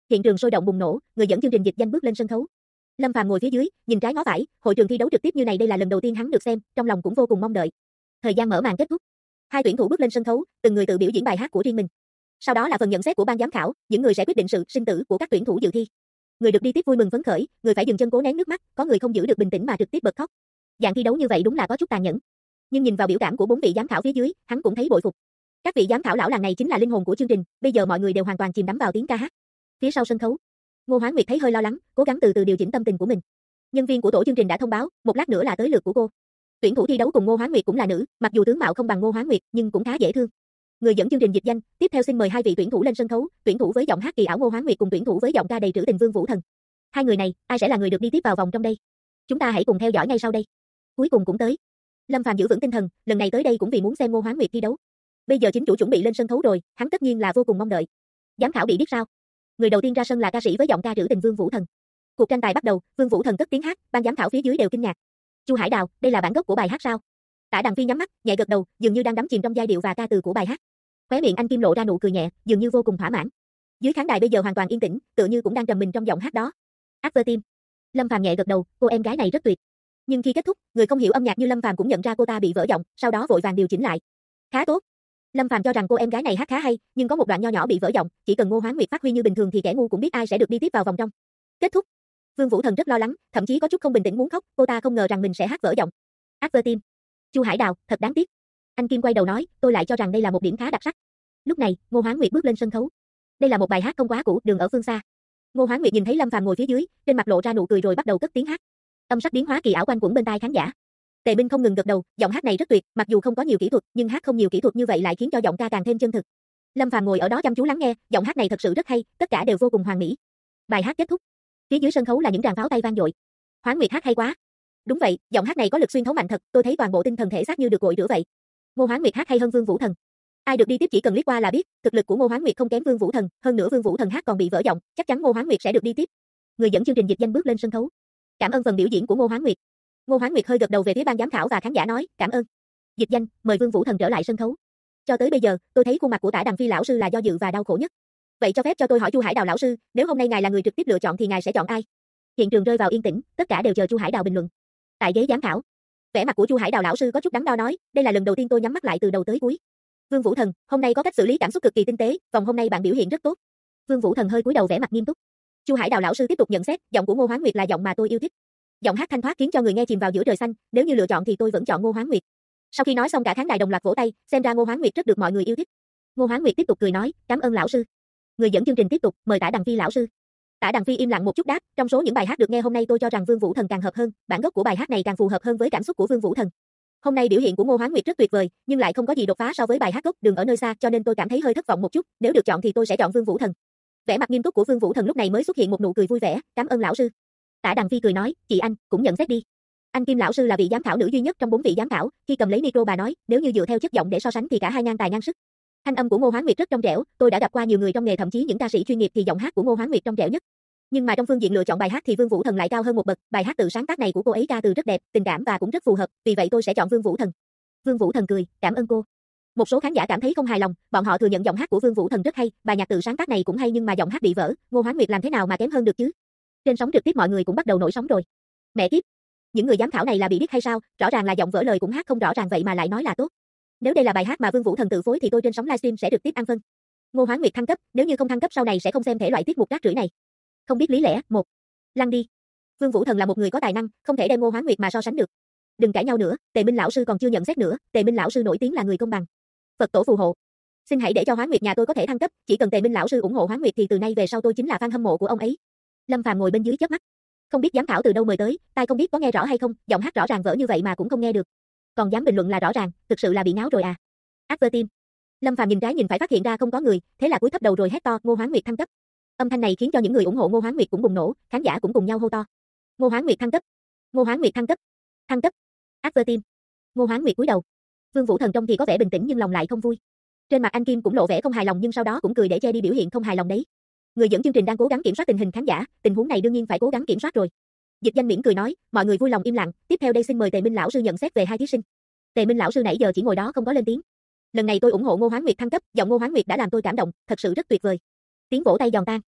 Hiện trường sôi động bùng nổ, người dẫn chương trình dịch danh bước lên sân khấu. Lâm Phàm ngồi phía dưới, nhìn trái ngó phải, hội trường thi đấu trực tiếp như này đây là lần đầu tiên hắn được xem, trong lòng cũng vô cùng mong đợi. Thời gian mở màn kết thúc. Hai tuyển thủ bước lên sân khấu, từng người tự biểu diễn bài hát của riêng mình. Sau đó là phần nhận xét của ban giám khảo, những người sẽ quyết định sự sinh tử của các tuyển thủ dự thi. Người được đi tiếp vui mừng phấn khởi, người phải dừng chân cố nén nước mắt, có người không giữ được bình tĩnh mà trực tiếp bật khóc. Dạng thi đấu như vậy đúng là có chút tàn nhẫn. Nhưng nhìn vào biểu cảm của 4 vị giám khảo phía dưới, hắn cũng thấy bội phục. Các vị giám khảo lão làng này chính là linh hồn của chương trình, bây giờ mọi người đều hoàn toàn chìm đắm vào tiếng ca hát. Phía sau sân khấu, Ngô Hoán Nguyệt thấy hơi lo lắng, cố gắng từ từ điều chỉnh tâm tình của mình. Nhân viên của tổ chương trình đã thông báo, một lát nữa là tới lượt của cô. Tuyển thủ thi đấu cùng Ngô Hoán Nguyệt cũng là nữ, mặc dù tướng mạo không bằng Ngô Hoán Nguyệt, nhưng cũng khá dễ thương. Người dẫn chương trình dịch danh, tiếp theo xin mời hai vị tuyển thủ lên sân khấu, tuyển thủ với giọng hát kỳ ảo Ngô Hoán Nguyệt cùng tuyển thủ với giọng ca đầy trữ tình Vương Vũ Thần. Hai người này, ai sẽ là người được đi tiếp vào vòng trong đây? Chúng ta hãy cùng theo dõi ngay sau đây. Cuối cùng cũng tới. Lâm Phàm giữ vững tinh thần, lần này tới đây cũng vì muốn xem Ngô Hoán Nguyệt thi đấu. Bây giờ chính chủ chuẩn bị lên sân khấu rồi, hắn tất nhiên là vô cùng mong đợi. Giám khảo bị biết sao? Người đầu tiên ra sân là ca sĩ với giọng ca trữ tình Vương Vũ Thần. Cuộc tranh tài bắt đầu, Vương Vũ Thần cất tiếng hát, ban giám khảo phía dưới đều kinh ngạc. Chu Hải Đào, đây là bản gốc của bài hát sao? Tả Đằng Phi nhắm mắt, nhẹ gật đầu, dường như đang đắm chìm trong giai điệu và ca từ của bài hát. Khóe miệng anh Kim lộ ra nụ cười nhẹ, dường như vô cùng thỏa mãn. Dưới khán đài bây giờ hoàn toàn yên tĩnh, tựa như cũng đang trầm mình trong giọng hát đó. Advertime. Lâm Phàm nhẹ gật đầu, cô em gái này rất tuyệt. Nhưng khi kết thúc, người không hiểu âm nhạc như Lâm Phàm cũng nhận ra cô ta bị vỡ giọng, sau đó vội vàng điều chỉnh lại. Khá tốt. Lâm Phàm cho rằng cô em gái này hát khá hay, nhưng có một đoạn nho nhỏ bị vỡ giọng, chỉ cần Ngô Hoán Nguyệt phát huy như bình thường thì kẻ ngu cũng biết ai sẽ được đi tiếp vào vòng trong. Kết thúc. Vương Vũ Thần rất lo lắng, thậm chí có chút không bình tĩnh muốn khóc, cô ta không ngờ rằng mình sẽ hát vỡ giọng. Advertime. Chu Hải Đào, thật đáng tiếc. Anh Kim quay đầu nói, tôi lại cho rằng đây là một điểm khá đặc sắc. Lúc này, Ngô Hoán Nguyệt bước lên sân khấu. Đây là một bài hát không quá cũ, Đường ở phương xa. Ngô Hoán Nguyệt nhìn thấy Lâm Phàm ngồi phía dưới, trên mặt lộ ra nụ cười rồi bắt đầu cất tiếng hát. Âm sắc biến hóa kỳ ảo quanh quẩn bên tai khán giả. Tề Minh không ngừng gật đầu, giọng hát này rất tuyệt, mặc dù không có nhiều kỹ thuật, nhưng hát không nhiều kỹ thuật như vậy lại khiến cho giọng ca càng thêm chân thực. Lâm Phàm ngồi ở đó chăm chú lắng nghe, giọng hát này thật sự rất hay, tất cả đều vô cùng hoàn mỹ. Bài hát kết thúc. Phía dưới sân khấu là những tràng pháo tay vang dội. Hoán Nguyệt hát hay quá. Đúng vậy, giọng hát này có lực xuyên thấu mạnh thật, tôi thấy toàn bộ tinh thần thể xác như được gội rửa vậy. Ngô Hoán Nguyệt hát hay hơn Vương Vũ Thần. Ai được đi tiếp chỉ cần liếc qua là biết, thực lực của Ngô Hoán Nguyệt không kém Vương Vũ Thần, hơn nữa Vương Vũ Thần hát còn bị vỡ giọng, chắc chắn Ngô Hoán Nguyệt sẽ được đi tiếp. Người dẫn chương trình dịch danh bước lên sân khấu. Cảm ơn phần biểu diễn của Ngô Hoán Nguyệt. Ngô Hoán Nguyệt hơi gật đầu về phía ban giám khảo và khán giả nói, cảm ơn. Dịch danh, mời Vương Vũ Thần trở lại sân khấu. Cho tới bây giờ, tôi thấy khuôn mặt của Tả Đằng Phi lão sư là do dự và đau khổ nhất. Vậy cho phép cho tôi hỏi Chu Hải Đào lão sư, nếu hôm nay ngài là người trực tiếp lựa chọn thì ngài sẽ chọn ai? Hiện trường rơi vào yên tĩnh, tất cả đều chờ Chu Hải Đào bình luận. Tại ghế giám khảo, vẻ mặt của Chu Hải Đào lão sư có chút đắn đo nói, đây là lần đầu tiên tôi nhắm mắt lại từ đầu tới cuối. Vương Vũ Thần, hôm nay có cách xử lý cảm xúc cực kỳ tinh tế, vòng hôm nay bạn biểu hiện rất tốt. Vương Vũ Thần hơi cúi đầu vẻ mặt nghiêm túc. Chu Hải Đào lão sư tiếp tục nhận xét, giọng của Ngô Hoán Nguyệt là giọng mà tôi yêu thích. Giọng hát thanh thoát khiến cho người nghe chìm vào giữa trời xanh, nếu như lựa chọn thì tôi vẫn chọn Ngô Hoán Nguyệt. Sau khi nói xong cả khán đài đồng loạt vỗ tay, xem ra Ngô Hoán Nguyệt rất được mọi người yêu thích. Ngô Hoán Nguyệt tiếp tục cười nói, cảm ơn lão sư. Người dẫn chương trình tiếp tục, mời Tả Đằng Phi lão sư. Tả Đằng Phi im lặng một chút đáp, trong số những bài hát được nghe hôm nay tôi cho rằng Vương Vũ Thần càng hợp hơn, bản gốc của bài hát này càng phù hợp hơn với cảm xúc của Vương Vũ Thần. Hôm nay biểu hiện của Ngô Hoán Nguyệt rất tuyệt vời, nhưng lại không có gì đột phá so với bài hát gốc Đường ở nơi xa, cho nên tôi cảm thấy hơi thất vọng một chút, nếu được chọn thì tôi sẽ chọn Vương Vũ Thần. Vẻ mặt nghiêm túc của Vương Vũ Thần lúc này mới xuất hiện một nụ cười vui vẻ, cảm ơn lão sư. Tả Đằng Phi cười nói, chị anh, cũng nhận xét đi. Anh Kim lão sư là vị giám khảo nữ duy nhất trong 4 vị giám khảo, khi cầm lấy micro bà nói, nếu như dựa theo chất giọng để so sánh thì cả hai ngang tài ngang sức. Thanh âm của Ngô Hoán Nguyệt rất trong trẻo, tôi đã gặp qua nhiều người trong nghề thậm chí những ca sĩ chuyên nghiệp thì giọng hát của Ngô Hoán Nguyệt trong trẻo nhất. Nhưng mà trong phương diện lựa chọn bài hát thì Vương Vũ Thần lại cao hơn một bậc, bài hát tự sáng tác này của cô ấy ca từ rất đẹp, tình cảm và cũng rất phù hợp, vì vậy tôi sẽ chọn Vương Vũ Thần. Vương Vũ Thần cười, cảm ơn cô. Một số khán giả cảm thấy không hài lòng, bọn họ thừa nhận giọng hát của Vương Vũ Thần rất hay, bài nhạc tự sáng tác này cũng hay nhưng mà giọng hát bị vỡ, Ngô Hoán Nguyệt làm thế nào mà kém hơn được chứ? Trên sóng trực tiếp mọi người cũng bắt đầu nổi sóng rồi. Mẹ kiếp, những người giám khảo này là bị điếc hay sao? Rõ ràng là giọng vỡ lời cũng hát không rõ ràng vậy mà lại nói là tốt. Nếu đây là bài hát mà Vương Vũ Thần tự phối thì tôi trên sóng livestream sẽ trực tiếp ăn phân. Ngô Hoán Nguyệt thăng cấp, nếu như không thăng cấp sau này sẽ không xem thể loại tiết mục rác rưởi này. Không biết lý lẽ, một. Lăn đi. Vương Vũ Thần là một người có tài năng, không thể đem Ngô Hoán Nguyệt mà so sánh được. Đừng cãi nhau nữa, Tề Minh lão sư còn chưa nhận xét nữa, Tề Minh lão sư nổi tiếng là người công bằng. Phật tổ phù hộ. Xin hãy để cho Hoán Nguyệt nhà tôi có thể thăng cấp, chỉ cần Tề Minh lão sư ủng hộ Hoán Nguyệt thì từ nay về sau tôi chính là fan hâm mộ của ông ấy. Lâm Phàm ngồi bên dưới chớp mắt. Không biết giám khảo từ đâu mời tới, tai không biết có nghe rõ hay không, giọng hát rõ ràng vỡ như vậy mà cũng không nghe được. Còn dám bình luận là rõ ràng, thực sự là bị ngáo rồi à. Advertime. Lâm Phàm nhìn trái nhìn phải phát hiện ra không có người, thế là cúi thấp đầu rồi hét to, Ngô Hoán Nguyệt thăng cấp. Âm thanh này khiến cho những người ủng hộ Ngô Hoán Nguyệt cũng bùng nổ, khán giả cũng cùng nhau hô to. Ngô Hoán Nguyệt thăng cấp. Ngô Hoán Nguyệt thăng cấp. Thăng cấp. Advertime. Ngô Hoán Nguyệt cúi đầu. Vương Vũ Thần trông thì có vẻ bình tĩnh nhưng lòng lại không vui. Trên mặt anh Kim cũng lộ vẻ không hài lòng nhưng sau đó cũng cười để che đi biểu hiện không hài lòng đấy. Người dẫn chương trình đang cố gắng kiểm soát tình hình khán giả, tình huống này đương nhiên phải cố gắng kiểm soát rồi. Dịch danh mỉm cười nói, mọi người vui lòng im lặng, tiếp theo đây xin mời Tề Minh lão sư nhận xét về hai thí sinh. Tề Minh lão sư nãy giờ chỉ ngồi đó không có lên tiếng. Lần này tôi ủng hộ Ngô Hoán Nguyệt thăng cấp, giọng Ngô Hoán Nguyệt đã làm tôi cảm động, thật sự rất tuyệt vời. Tiếng vỗ tay giòn tan.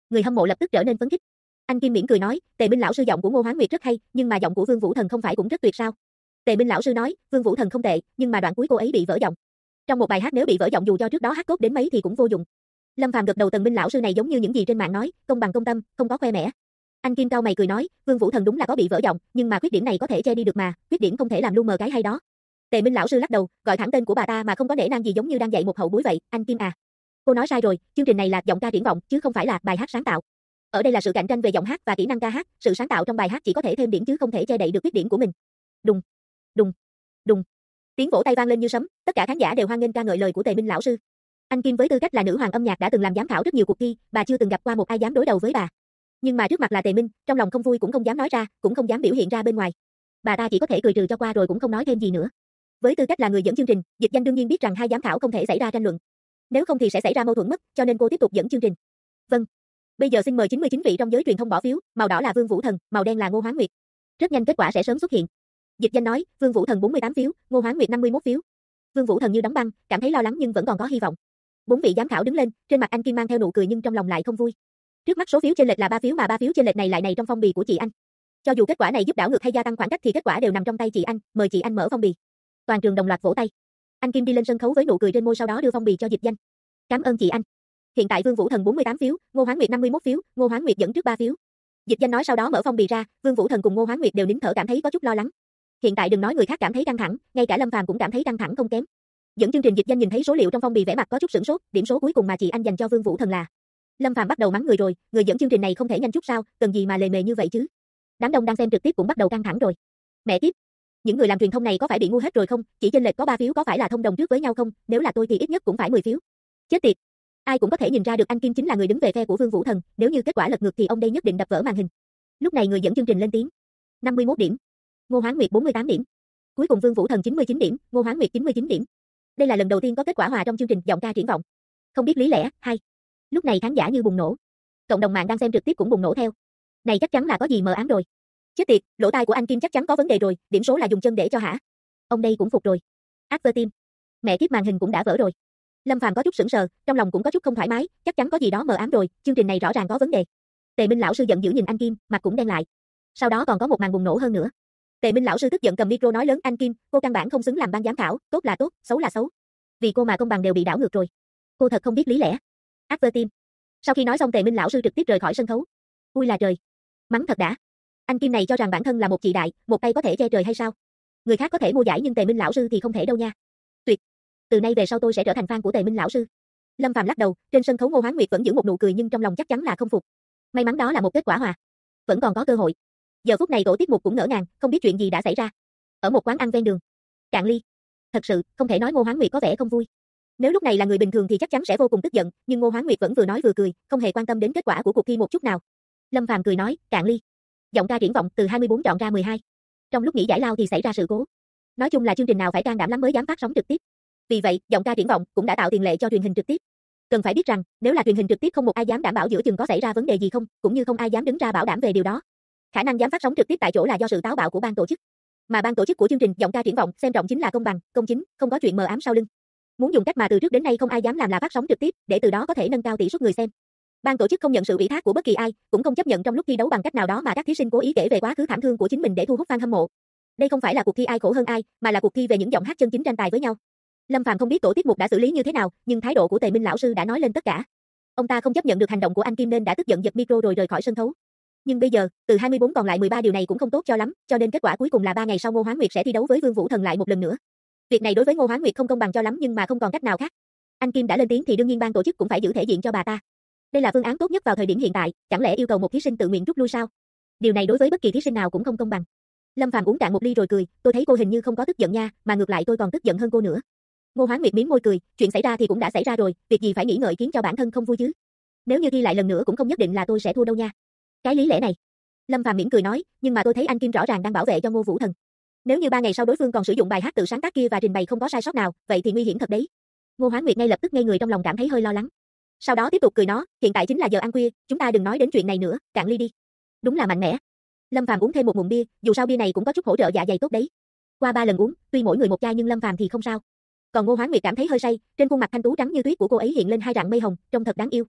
Người hâm mộ lập tức trở nên phấn khích. Anh Kim mỉm cười nói, Tề Minh lão sư giọng của Ngô Hoán Nguyệt rất hay, nhưng mà giọng của Vương Vũ Thần không phải cũng rất tuyệt sao? Tề Minh lão sư nói, Vương Vũ Thần không tệ, nhưng mà đoạn cuối cô ấy bị vỡ giọng. Trong một bài hát nếu bị vỡ giọng dù cho trước đó hát tốt đến mấy thì cũng vô dụng. Lâm Phàm gật đầu, Tần Minh lão sư này giống như những gì trên mạng nói, công bằng công tâm, không có khoe mẽ. Anh Kim cau mày cười nói, Vương Vũ Thần đúng là có bị vỡ giọng, nhưng mà khuyết điểm này có thể che đi được mà, khuyết điểm không thể làm lu mờ cái hay đó. Tề Minh lão sư lắc đầu, gọi thẳng tên của bà ta mà không có nể nang gì giống như đang dạy một hậu bối vậy, anh Kim à. Cô nói sai rồi, chương trình này là giọng ca triển vọng chứ không phải là bài hát sáng tạo. Ở đây là sự cạnh tranh về giọng hát và kỹ năng ca hát, sự sáng tạo trong bài hát chỉ có thể thêm điểm chứ không thể che đậy được khuyết điểm của mình. Đùng, đùng, đùng. Tiếng vỗ tay vang lên như sấm, tất cả khán giả đều hoan nghênh ca ngợi lời của Tề Minh lão sư. Anh Kim với tư cách là nữ hoàng âm nhạc đã từng làm giám khảo rất nhiều cuộc thi, bà chưa từng gặp qua một ai dám đối đầu với bà. Nhưng mà trước mặt là Tề Minh, trong lòng không vui cũng không dám nói ra, cũng không dám biểu hiện ra bên ngoài. Bà ta chỉ có thể cười trừ cho qua rồi cũng không nói thêm gì nữa. Với tư cách là người dẫn chương trình, Dịch Danh đương nhiên biết rằng hai giám khảo không thể xảy ra tranh luận. Nếu không thì sẽ xảy ra mâu thuẫn mất, cho nên cô tiếp tục dẫn chương trình. Vâng. Bây giờ xin mời 99 vị trong giới truyền thông bỏ phiếu, màu đỏ là Vương Vũ Thần, màu đen là Ngô Hoán Nguyệt. Rất nhanh kết quả sẽ sớm xuất hiện. Dịch Danh nói, Vương Vũ Thần 48 phiếu, Ngô Hoán Nguyệt 51 phiếu. Vương Vũ Thần như đóng băng, cảm thấy lo lắng nhưng vẫn còn có hy vọng. 4 vị giám khảo đứng lên, trên mặt anh Kim mang theo nụ cười nhưng trong lòng lại không vui. Trước mắt số phiếu chênh lệch là 3 phiếu mà 3 phiếu chênh lệch này lại trong phong bì của chị anh. Cho dù kết quả này giúp đảo ngược hay gia tăng khoảng cách thì kết quả đều nằm trong tay chị anh, mời chị anh mở phong bì. Toàn trường đồng loạt vỗ tay. Anh Kim đi lên sân khấu với nụ cười trên môi sau đó đưa phong bì cho Dịch Danh. Cảm ơn chị anh. Hiện tại Vương Vũ Thần 48 phiếu, Ngô Hoán Nguyệt 51 phiếu, Ngô Hoán Nguyệt dẫn trước 3 phiếu. Dịch Danh nói sau đó mở phong bì ra, Vương Vũ Thần cùng Ngô Hoán Nguyệt đều nín thở cảm thấy có chút lo lắng. Hiện tại đừng nói người khác cảm thấy căng thẳng, ngay cả Lâm Phàm cũng cảm thấy căng thẳng không kém. Dẫn chương trình Dịch Danh nhìn thấy số liệu trong phong bì vẻ mặt có chút sửng sốt, điểm số cuối cùng mà chị anh dành cho Vương Vũ Thần là. Lâm Phàm bắt đầu mắng người rồi, người dẫn chương trình này không thể nhanh chút sao, cần gì mà lề mề như vậy chứ. Đám đông đang xem trực tiếp cũng bắt đầu căng thẳng rồi. Mẹ kiếp, những người làm truyền thông này có phải bị ngu hết rồi không? Chỉ chênh lệch có 3 phiếu có phải là thông đồng trước với nhau không? Nếu là tôi thì ít nhất cũng phải 10 phiếu. Chết tiệt. Ai cũng có thể nhìn ra được anh Kim chính là người đứng về phe của Vương Vũ Thần, nếu như kết quả lật ngược thì ông đây nhất định đập vỡ màn hình. Lúc này người dẫn chương trình lên tiếng. 51 điểm. Ngô Hoán Nguyệt 48 điểm. Cuối cùng Vương Vũ Thần 99 điểm, Ngô Hoán Nguyệt 99 điểm. Đây là lần đầu tiên có kết quả hòa trong chương trình giọng ca triển vọng. Không biết lý lẽ, hay. Lúc này khán giả như bùng nổ. Cộng đồng mạng đang xem trực tiếp cũng bùng nổ theo. Này chắc chắn là có gì mờ ám rồi. Chết tiệt, lỗ tai của anh Kim chắc chắn có vấn đề rồi, điểm số là dùng chân để cho hả? Ông đây cũng phục rồi. Advertime. Mẹ kiếp màn hình cũng đã vỡ rồi. Lâm Phàm có chút sững sờ, trong lòng cũng có chút không thoải mái, chắc chắn có gì đó mờ ám rồi, chương trình này rõ ràng có vấn đề. Tề Minh lão sư giận dữ nhìn anh Kim, mặt cũng đen lại. Sau đó còn có một màn bùng nổ hơn nữa. Tề Minh lão sư tức giận cầm micro nói lớn, anh Kim, cô căn bản không xứng làm ban giám khảo, tốt là tốt, xấu là xấu. Vì cô mà công bằng đều bị đảo ngược rồi. Cô thật không biết lý lẽ. Advertime. Sau khi nói xong Tề Minh lão sư trực tiếp rời khỏi sân khấu. Ui là trời. Mắng thật đã. Anh Kim này cho rằng bản thân là một chị đại, một tay có thể che trời hay sao? Người khác có thể mua giải nhưng Tề Minh lão sư thì không thể đâu nha. Tuyệt. Từ nay về sau tôi sẽ trở thành fan của Tề Minh lão sư. Lâm Phàm lắc đầu, trên sân khấu Ngô Hoán Nguyệt vẫn giữ một nụ cười nhưng trong lòng chắc chắn là không phục. May mắn đó là một kết quả hòa. Vẫn còn có cơ hội. Giờ phút này tổ tiết mục cũng ngỡ ngàng, không biết chuyện gì đã xảy ra. Ở một quán ăn ven đường. Cạn ly. Thật sự, không thể nói Ngô Hoán Nguyệt có vẻ không vui. Nếu lúc này là người bình thường thì chắc chắn sẽ vô cùng tức giận, nhưng Ngô Hoán Nguyệt vẫn vừa nói vừa cười, không hề quan tâm đến kết quả của cuộc thi một chút nào. Lâm Phàm cười nói, cạn ly. Giọng ca triển vọng từ 24 chọn ra 12. Trong lúc nghỉ giải lao thì xảy ra sự cố. Nói chung là chương trình nào phải can đảm lắm mới dám phát sóng trực tiếp. Vì vậy, giọng ca triển vọng cũng đã tạo tiền lệ cho truyền hình trực tiếp. Cần phải biết rằng, nếu là truyền hình trực tiếp không một ai dám đảm bảo giữa chừng có xảy ra vấn đề gì không, cũng như không ai dám đứng ra bảo đảm về điều đó. Khả năng dám phát sóng trực tiếp tại chỗ là do sự táo bạo của ban tổ chức. Mà ban tổ chức của chương trình giọng ca triển vọng xem trọng chính là công bằng, công chính, không có chuyện mờ ám sau lưng. Muốn dùng cách mà từ trước đến nay không ai dám làm là phát sóng trực tiếp, để từ đó có thể nâng cao tỷ suất người xem. Ban tổ chức không nhận sự ủy thác của bất kỳ ai, cũng không chấp nhận trong lúc thi đấu bằng cách nào đó mà các thí sinh cố ý kể về quá khứ thảm thương của chính mình để thu hút fan hâm mộ. Đây không phải là cuộc thi ai khổ hơn ai, mà là cuộc thi về những giọng hát chân chính tranh tài với nhau. Lâm Phàm không biết tổ tiết mục đã xử lý như thế nào, nhưng thái độ của Tề Minh lão sư đã nói lên tất cả. Ông ta không chấp nhận được hành động của anh Kim nên đã tức giận giật micro rồi rời khỏi sân khấu. Nhưng bây giờ, từ 24 còn lại 13 điều này cũng không tốt cho lắm, cho nên kết quả cuối cùng là 3 ngày sau Ngô Hoán Nguyệt sẽ thi đấu với Vương Vũ Thần lại một lần nữa. Việc này đối với Ngô Hoán Nguyệt không công bằng cho lắm nhưng mà không còn cách nào khác. Anh Kim đã lên tiếng thì đương nhiên ban tổ chức cũng phải giữ thể diện cho bà ta. Đây là phương án tốt nhất vào thời điểm hiện tại, chẳng lẽ yêu cầu một thí sinh tự nguyện rút lui sao? Điều này đối với bất kỳ thí sinh nào cũng không công bằng. Lâm Phàm uống cạn một ly rồi cười, tôi thấy cô hình như không có tức giận nha, mà ngược lại tôi còn tức giận hơn cô nữa. Ngô Hoán Nguyệt mím môi cười, chuyện xảy ra thì cũng đã xảy ra rồi, việc gì phải nghĩ ngợi khiến cho bản thân không vui chứ? Nếu như thi lại lần nữa cũng không nhất định là tôi sẽ thua đâu nha. Cái lý lẽ này. Lâm Phàm mỉm cười nói, nhưng mà tôi thấy anh Kim rõ ràng đang bảo vệ cho Ngô Vũ Thần. Nếu như 3 ngày sau đối phương còn sử dụng bài hát tự sáng tác kia và trình bày không có sai sót nào, vậy thì nguy hiểm thật đấy. Ngô Hoán Nguyệt ngay lập tức ngây người trong lòng cảm thấy hơi lo lắng. Sau đó tiếp tục cười nói, hiện tại chính là giờ ăn khuya, chúng ta đừng nói đến chuyện này nữa, cạn ly đi. Đúng là mạnh mẽ. Lâm Phàm uống thêm một ngụm bia, dù sao bia này cũng có chút hỗ trợ dạ dày tốt đấy. Qua 3 lần uống, tuy mỗi người một chai nhưng Lâm Phàm thì không sao. Còn Ngô Hoán Nguyệt cảm thấy hơi say, trên khuôn mặt thanh tú trắng như tuyết của cô ấy hiện lên hai rặng mây hồng, trông thật đáng yêu.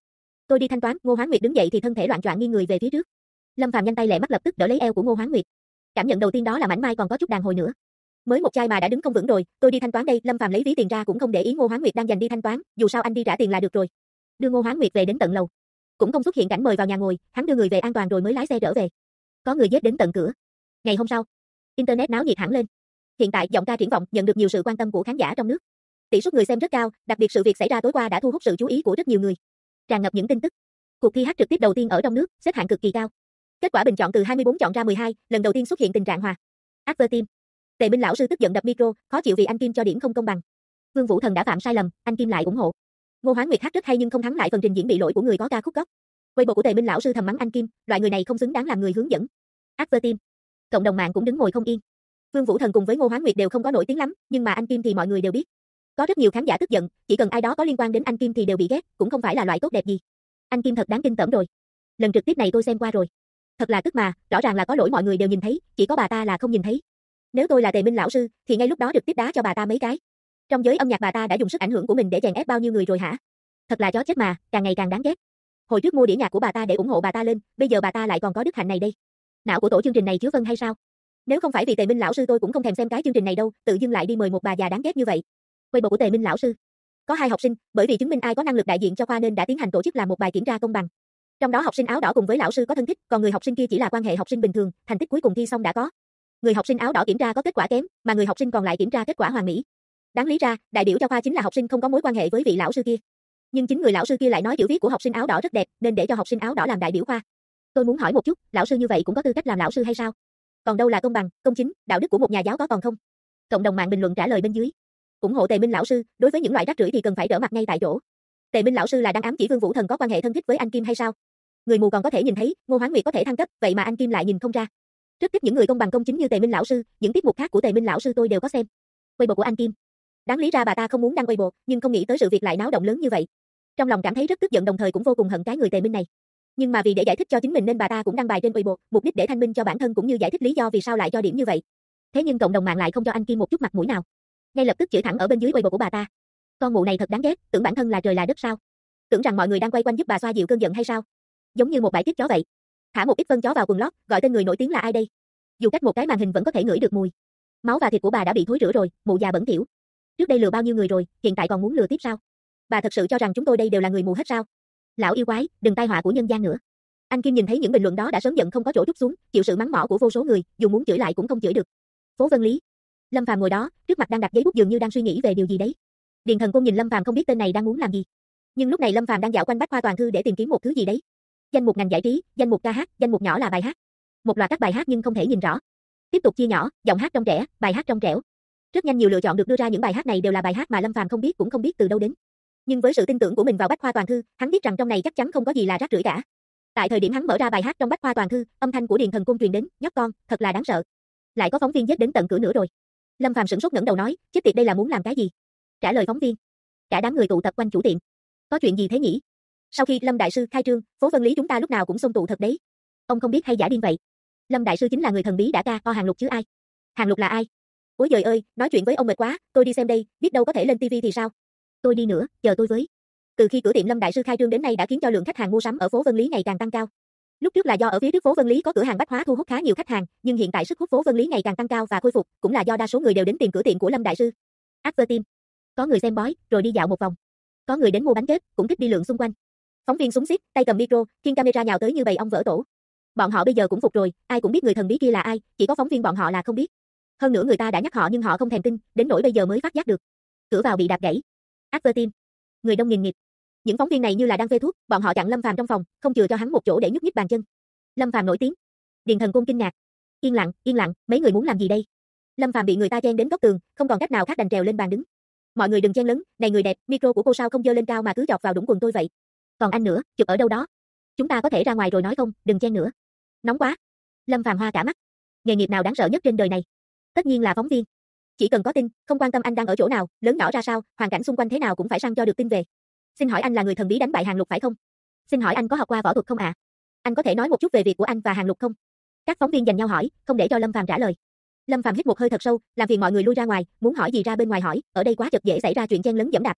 Tôi đi thanh toán. Ngô Hoán Nguyệt đứng dậy thì thân thể loạng choạng nghiêng người về phía trước. Lâm Phàm nhanh tay lẹ mắt lập tức đỡ lấy eo của Ngô Hoán Nguyệt. Cảm nhận đầu tiên đó là mảnh mai còn có chút đàn hồi nữa. Mới một chai mà đã đứng không vững rồi, tôi đi thanh toán đây. Lâm Phàm lấy ví tiền ra cũng không để ý Ngô Hoán Nguyệt đang dành đi thanh toán, dù sao anh đi trả tiền là được rồi. Đưa Ngô Hoán Nguyệt về đến tận lầu. Cũng không xuất hiện cảnh mời vào nhà ngồi, hắn đưa người về an toàn rồi mới lái xe trở về. Có người giết đến tận cửa. Ngày hôm sau, internet náo nhiệt hẳn lên. Hiện tại giọng ca triển vọng nhận được nhiều sự quan tâm của khán giả trong nước. Tỷ suất người xem rất cao, đặc biệt sự việc xảy ra tối qua đã thu hút sự chú ý của rất nhiều người. Tràn ngập những tin tức. Cuộc thi hát trực tiếp đầu tiên ở trong nước, xếp hạng cực kỳ cao. Kết quả bình chọn từ 24 chọn ra 12, lần đầu tiên xuất hiện tình trạng hòa. Adverteam. Tề Minh lão sư tức giận đập micro, khó chịu vì anh Kim cho điểm không công bằng. Vương Vũ Thần đã phạm sai lầm, anh Kim lại ủng hộ. Ngô Hoán Nguyệt hát rất hay nhưng không thắng lại phần trình diễn bị lỗi của người có ca khúc gốc. Weibo của Tề Minh lão sư thầm mắng anh Kim, loại người này không xứng đáng làm người hướng dẫn. Adverteam. Cộng đồng mạng cũng đứng ngồi không yên. Vương Vũ Thần cùng với Ngô Hoán Nguyệt đều không có nổi tiếng lắm, nhưng mà anh Kim thì mọi người đều biết. Có rất nhiều khán giả tức giận, chỉ cần ai đó có liên quan đến anh Kim thì đều bị ghét, cũng không phải là loại tốt đẹp gì. Anh Kim thật đáng kinh tởm rồi. Lần trực tiếp này tôi xem qua rồi. Thật là tức mà, rõ ràng là có lỗi mọi người đều nhìn thấy, chỉ có bà ta là không nhìn thấy. Nếu tôi là Tề Minh lão sư, thì ngay lúc đó trực tiếp đá cho bà ta mấy cái. Trong giới âm nhạc bà ta đã dùng sức ảnh hưởng của mình để chèn ép bao nhiêu người rồi hả? Thật là chó chết mà, càng ngày càng đáng ghét. Hồi trước mua đĩa nhạc của bà ta để ủng hộ bà ta lên, bây giờ bà ta lại còn có đức hạnh này đây. Não của tổ chương trình này chứa vân hay sao? Nếu không phải vì Tề Minh lão sư tôi cũng không thèm xem cái chương trình này đâu, tự dưng lại đi mời một bà già đáng ghét như vậy. Weibo của Tề Minh lão sư. Có 2 học sinh, bởi vì chứng minh ai có năng lực đại diện cho khoa nên đã tiến hành tổ chức làm một bài kiểm tra công bằng. Trong đó học sinh áo đỏ cùng với lão sư có thân thích, còn người học sinh kia chỉ là quan hệ học sinh bình thường, thành tích cuối cùng thi xong đã có. Người học sinh áo đỏ kiểm tra có kết quả kém, mà người học sinh còn lại kiểm tra kết quả hoàn mỹ. Đáng lý ra, đại biểu cho khoa chính là học sinh không có mối quan hệ với vị lão sư kia. Nhưng chính người lão sư kia lại nói chữ viết của học sinh áo đỏ rất đẹp, nên để cho học sinh áo đỏ làm đại biểu khoa. Tôi muốn hỏi một chút, lão sư như vậy cũng có tư cách làm lão sư hay sao? Còn đâu là công bằng, công chính, đạo đức của một nhà giáo có còn không? Cộng đồng mạng bình luận trả lời bên dưới. Ủng hộ Tề Minh lão sư, đối với những loại rác rưởi thì cần phải rỡ mặt ngay tại chỗ. Tề Minh lão sư là đang ám chỉ Vương Vũ Thần có quan hệ thân thích với anh Kim hay sao? Người mù còn có thể nhìn thấy, Ngô Hoán Nguyệt có thể thăng cấp, vậy mà anh Kim lại nhìn không ra. Rất thích những người công bằng công chính như Tề Minh lão sư, những tiết mục khác của Tề Minh lão sư tôi đều có xem. Weibo của anh Kim. Đáng lý ra bà ta không muốn đăng Weibo, nhưng không nghĩ tới sự việc lại náo động lớn như vậy. Trong lòng cảm thấy rất tức giận đồng thời cũng vô cùng hận cái người Tề Minh này. Nhưng mà vì để giải thích cho chính mình nên bà ta cũng đăng bài trên Weibo, mục đích để thanh minh cho bản thân cũng như giải thích lý do vì sao lại cho điểm như vậy. Thế nhưng cộng đồng mạng lại không cho anh Kim một chút mặt mũi nào. Ngay lập tức chửi thẳng ở bên dưới Weibo của bà ta. Con mụ này thật đáng ghét, tưởng bản thân là trời là đất sao? Tưởng rằng mọi người đang quay quanh giúp bà xoa dịu cơn giận hay sao? Giống như một bãi tiết chó vậy. Thả một ít phân chó vào quần lót, gọi tên người nổi tiếng là ai đây? Dù cách một cái màn hình vẫn có thể ngửi được mùi. Máu và thịt của bà đã bị thối rữa rồi, mụ già bẩn thỉu. Trước đây lừa bao nhiêu người rồi, hiện tại còn muốn lừa tiếp sao? Bà thật sự cho rằng chúng tôi đây đều là người mù hết sao? Lão yêu quái, đừng tai họa của nhân gian nữa. Anh Kim nhìn thấy những bình luận đó đã sớm giận không có chỗ trút xuống, chịu sự mắng mỏ của vô số người, dù muốn chửi lại cũng không chửi được. Phố Vân Lý. Lâm Phàm ngồi đó, trước mặt đang đặt giấy bút dường như đang suy nghĩ về điều gì đấy. Điền Thần Côn nhìn Lâm Phàm không biết tên này đang muốn làm gì. Nhưng lúc này Lâm Phàm đang dạo quanh bách khoa toàn thư để tìm kiếm một thứ gì đấy. Danh mục ngành giải trí, danh mục ca hát, danh mục nhỏ là bài hát. Một loạt các bài hát nhưng không thể nhìn rõ. Tiếp tục chia nhỏ, giọng hát trong trẻ, bài hát trong trẻo. Rất nhanh nhiều lựa chọn được đưa ra, những bài hát này đều là bài hát mà Lâm Phàm không biết cũng không biết từ đâu đến. Nhưng với sự tin tưởng của mình vào bách khoa toàn thư, hắn biết rằng trong này chắc chắn không có gì là rác rưởi cả. Tại thời điểm hắn mở ra bài hát trong bách khoa toàn thư, âm thanh của Điền Thần Côn truyền đến, nhóc con, thật là đáng sợ. Lại có phóng viên giết đến tận cửa nữa rồi. Lâm Phàm sửng sốt ngẩng đầu nói, chết tiệt đây là muốn làm cái gì? Trả lời phóng viên. Cả đám người tụ tập quanh chủ tiệm. Có chuyện gì thế nhỉ? Sau khi Lâm đại sư khai trương, phố Vân Lý chúng ta lúc nào cũng xông tụ thật đấy. Ông không biết hay giả điên vậy? Lâm đại sư chính là người thần bí đã ca o Hàng Lục chứ ai? Hàng Lục là ai? Ôi giời ơi, nói chuyện với ông mệt quá, tôi đi xem đây, biết đâu có thể lên tivi thì sao? Tôi đi nữa, chờ tôi với. Từ khi cửa tiệm Lâm đại sư khai trương đến nay đã khiến cho lượng khách hàng mua sắm ở phố Vân Lý ngày càng tăng cao. Lúc trước là do ở phía trước phố Vân Lý có cửa hàng bách hóa thu hút khá nhiều khách hàng, nhưng hiện tại sức hút phố Vân Lý ngày càng tăng cao và khôi phục, cũng là do đa số người đều đến tìm cửa tiệm của Lâm đại sư. Adverteam. Có người xem bói, rồi đi dạo một vòng. Có người đến mua bánh kết, cũng thích đi lượn xung quanh. Phóng viên súng xít, tay cầm micro, khiêng camera nhào tới như bầy ong vỡ tổ. Bọn họ bây giờ cũng phục rồi, ai cũng biết người thần bí kia là ai, chỉ có phóng viên bọn họ là không biết. Hơn nữa người ta đã nhắc họ nhưng họ không thèm tin, đến nỗi bây giờ mới phát giác được. Cửa vào bị đạp gãy. Adverteam. Người đông nghìn nghịt. Những phóng viên này như là đang phê thuốc, bọn họ chặn Lâm Phàm trong phòng, không chừa cho hắn một chỗ để nhúc nhích bàn chân. Lâm Phàm nổi tiếng. Điền Thần Côn kinh ngạc. Yên lặng, mấy người muốn làm gì đây? Lâm Phàm bị người ta chen đến góc tường, không còn cách nào khác đành trèo lên bàn đứng. Mọi người đừng chen lấn, này người đẹp, micro của cô sao không giơ lên cao mà cứ chọc vào đũng quần tôi vậy? Còn anh nữa, chụp ở đâu đó? Chúng ta có thể ra ngoài rồi nói không, đừng chen nữa. Nóng quá. Lâm Phàm hoa cả mắt. Nghề nghiệp nào đáng sợ nhất trên đời này? Tất nhiên là phóng viên. Chỉ cần có tin, không quan tâm anh đang ở chỗ nào, lớn nhỏ ra sao, hoàn cảnh xung quanh thế nào cũng phải săn cho được tin về. Xin hỏi anh là người thần bí đánh bại Hàng Lục phải không? Xin hỏi anh có học qua võ thuật không ạ? Anh có thể nói một chút về việc của anh và Hàng Lục không? Các phóng viên giành nhau hỏi, không để cho Lâm Phàm trả lời. Lâm Phàm hít một hơi thật sâu, làm phiền mọi người lui ra ngoài, muốn hỏi gì ra bên ngoài hỏi, ở đây quá chật dễ xảy ra chuyện chen lấn giẫm đạp.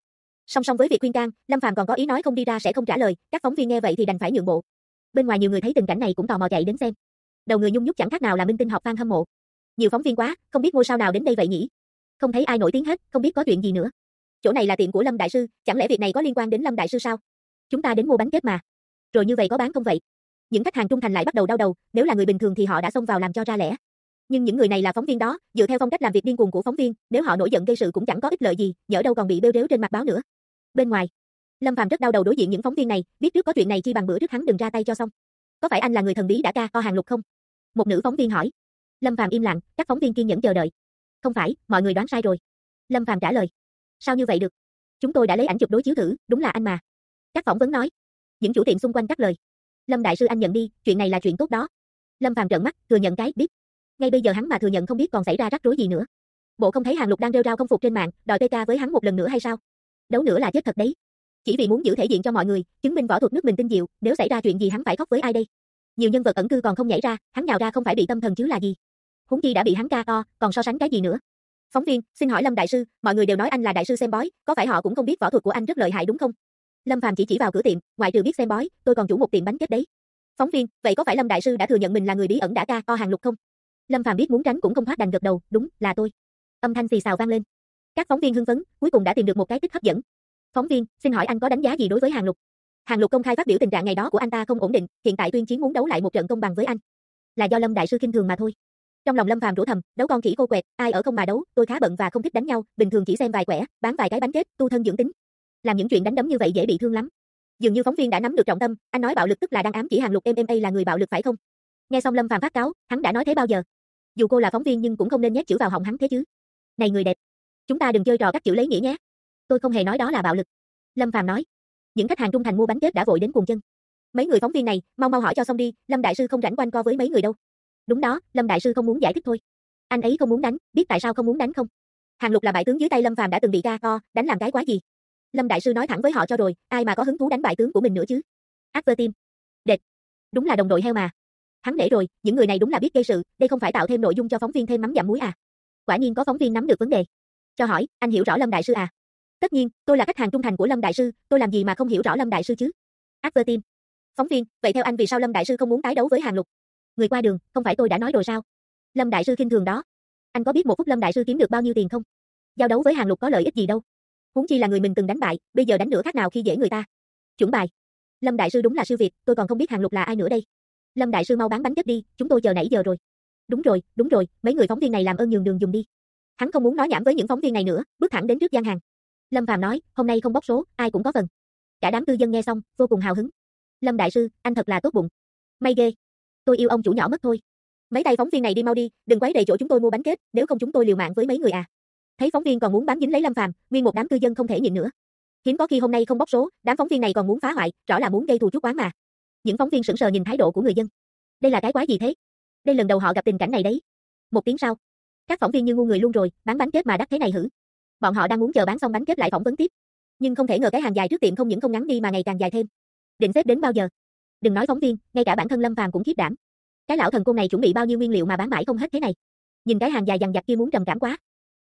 Song song với việc khuyên can, Lâm Phàm còn có ý nói không đi ra sẽ không trả lời, các phóng viên nghe vậy thì đành phải nhượng bộ. Bên ngoài nhiều người thấy tình cảnh này cũng tò mò chạy đến xem. Đầu người nhung nhúc chẳng khác nào là minh tinh họp fan hâm mộ. Nhiều phóng viên quá, không biết ngôi sao nào đến đây vậy nhỉ? Không thấy ai nổi tiếng hết, không biết có chuyện gì nữa. Chỗ này là tiệm của Lâm đại sư, chẳng lẽ việc này có liên quan đến Lâm đại sư sao? Chúng ta đến mua bánh kết mà. Rồi như vậy có bán không vậy? Những khách hàng trung thành lại bắt đầu đau đầu, nếu là người bình thường thì họ đã xông vào làm cho ra lẽ. Nhưng những người này là phóng viên đó, dựa theo phong cách làm việc điên cuồng của phóng viên, nếu họ nổi giận gây sự cũng chẳng có ích lợi gì, nhỡ đâu còn bị bêu rếu trên mặt báo nữa. Bên ngoài, Lâm Phàm rất đau đầu đối diện những phóng viên này, biết trước có chuyện này chi bằng bữa trước hắn đừng ra tay cho xong. Có phải anh là người thần bí đã KO Hàng Lục không? Một nữ phóng viên hỏi. Lâm Phàm im lặng, các phóng viên kiên nhẫn chờ đợi. Không phải, mọi người đoán sai rồi. Lâm Phàm trả lời. Sao như vậy được? Chúng tôi đã lấy ảnh chụp đối chiếu thử, đúng là anh mà. Các phỏng vấn nói. Những chủ tiệm xung quanh cắt lời. Lâm đại sư anh nhận đi, chuyện này là chuyện tốt đó. Lâm Phàm trợn mắt, thừa nhận cái biết. Ngay bây giờ hắn mà thừa nhận không biết còn xảy ra rắc rối gì nữa. Bộ không thấy Hàng Lục đang rêu rao không phục trên mạng, đòi PK với hắn một lần nữa hay sao? Đấu nữa là chết thật đấy. Chỉ vì muốn giữ thể diện cho mọi người, chứng minh võ thuật nước mình tinh diệu, nếu xảy ra chuyện gì hắn phải khóc với ai đây? Nhiều nhân vật ẩn cư còn không nhảy ra, hắn nhào ra không phải bị tâm thần chứ là gì? Huống chi đã bị hắn KO, còn so sánh cái gì nữa? Phóng viên, xin hỏi Lâm đại sư, mọi người đều nói anh là đại sư xem bói, có phải họ cũng không biết võ thuật của anh rất lợi hại đúng không? Lâm Phàm chỉ vào cửa tiệm, ngoại trừ biết xem bói, tôi còn chủ một tiệm bánh kết đấy. Phóng viên, vậy có phải Lâm đại sư đã thừa nhận mình là người bí ẩn đã KO Hàng Lục không? Lâm Phàm biết muốn tránh cũng không thoát đành gật đầu, đúng, là tôi. Âm thanh xì xào vang lên. Các phóng viên hưng phấn, cuối cùng đã tìm được một cái tích hấp dẫn. Phóng viên, xin hỏi anh có đánh giá gì đối với Hàng Lục? Hàng Lục công khai phát biểu tình trạng ngày đó của anh ta không ổn định, hiện tại tuyên chiến muốn đấu lại một trận công bằng với anh. Là do Lâm đại sư khinh thường mà thôi. Trong lòng Lâm Phàm rủa thầm, đấu con khỉ cô quẹt, ai ở không mà đấu, tôi khá bận và không thích đánh nhau, bình thường chỉ xem vài quẻ, bán vài cái bánh kết, tu thân dưỡng tính. Làm những chuyện đánh đấm như vậy dễ bị thương lắm. Dường như phóng viên đã nắm được trọng tâm, anh nói bạo lực tức là đang ám chỉ Hàng Lục MMA là người bạo lực phải không? Nghe xong Lâm Phàm phát cáo, hắn đã nói thế bao giờ? Dù cô là phóng viên nhưng cũng không nên nhét chữ vào họng hắn thế chứ. Này người đẹp, chúng ta đừng chơi trò các chữ lấy nghĩa nhé. Tôi không hề nói đó là bạo lực. Lâm Phàm nói. Những khách hàng trung thành mua bánh kết đã vội đến cuồng chân. Mấy người phóng viên này, mau mau hỏi cho xong đi, Lâm đại sư không rảnh quanh co với mấy người đâu. Đúng đó, Lâm đại sư không muốn giải thích thôi. Anh ấy không muốn đánh, biết tại sao không muốn đánh không? Hàng Lục là bại tướng dưới tay Lâm Phàm đã từng bị KO, đánh làm cái quái gì? Lâm đại sư nói thẳng với họ cho rồi, ai mà có hứng thú đánh bại tướng của mình nữa chứ? Adverteam. Đệt. Đúng là đồng đội heo mà. Hắn để rồi, những người này đúng là biết gây sự, đây không phải tạo thêm nội dung cho phóng viên thêm mắm dặm muối à? Quả nhiên có phóng viên nắm được vấn đề. Cho hỏi, anh hiểu rõ Lâm đại sư à? Tất nhiên, tôi là khách hàng trung thành của Lâm đại sư, tôi làm gì mà không hiểu rõ Lâm đại sư chứ? Adverteam. Phóng viên, vậy theo anh vì sao Lâm đại sư không muốn tái đấu với Hàng Lục? Người qua đường, không phải tôi đã nói rồi sao? Lâm đại sư khinh thường đó. Anh có biết một phút Lâm đại sư kiếm được bao nhiêu tiền không? Giao đấu với Hàng Lục có lợi ích gì đâu. Huống chi là người mình từng đánh bại, bây giờ đánh nữa khác nào khi dễ người ta. Chuẩn bài. Lâm đại sư đúng là siêu việt, tôi còn không biết Hàng Lục là ai nữa đây. Lâm đại sư mau bán bánh kết đi, chúng tôi chờ nãy giờ rồi. Đúng rồi, mấy người phóng viên này làm ơn nhường đường dùng đi. Hắn không muốn nói nhảm với những phóng viên này nữa, bước thẳng đến trước gian hàng. Lâm Phàm nói, hôm nay không bóc số, ai cũng có phần. Cả đám cư dân nghe xong, vô cùng hào hứng. Lâm đại sư, anh thật là tốt bụng. May ghê. Tôi yêu ông chủ nhỏ mất thôi. Mấy tay phóng viên này đi mau đi, đừng quấy rầy chỗ chúng tôi mua bánh kết, nếu không chúng tôi liều mạng với mấy người à. Thấy phóng viên còn muốn bám dính lấy Lâm Phàm, nguyên một đám cư dân không thể nhịn nữa. Hiếm có khi hôm nay không bóc số, đám phóng viên này còn muốn phá hoại, rõ là muốn gây thù chuốc oán mà. Những phóng viên sững sờ nhìn thái độ của người dân. Đây là cái quái gì thế? Đây lần đầu họ gặp tình cảnh này đấy. Một tiếng sau, các phóng viên như ngu người luôn rồi, bán bánh kết mà đắt thế này hử? Bọn họ đang muốn chờ bán xong bánh kết lại phỏng vấn tiếp, nhưng không thể ngờ cái hàng dài trước tiệm không những không ngắn đi mà ngày càng dài thêm. Định xếp đến bao giờ? Đừng nói phóng viên, ngay cả bản thân Lâm Phàm cũng khiếp đảm. Cái lão thần côn này chuẩn bị bao nhiêu nguyên liệu mà bán mãi không hết thế này? Nhìn cái hàng dài dằng dặc kia muốn trầm cảm quá.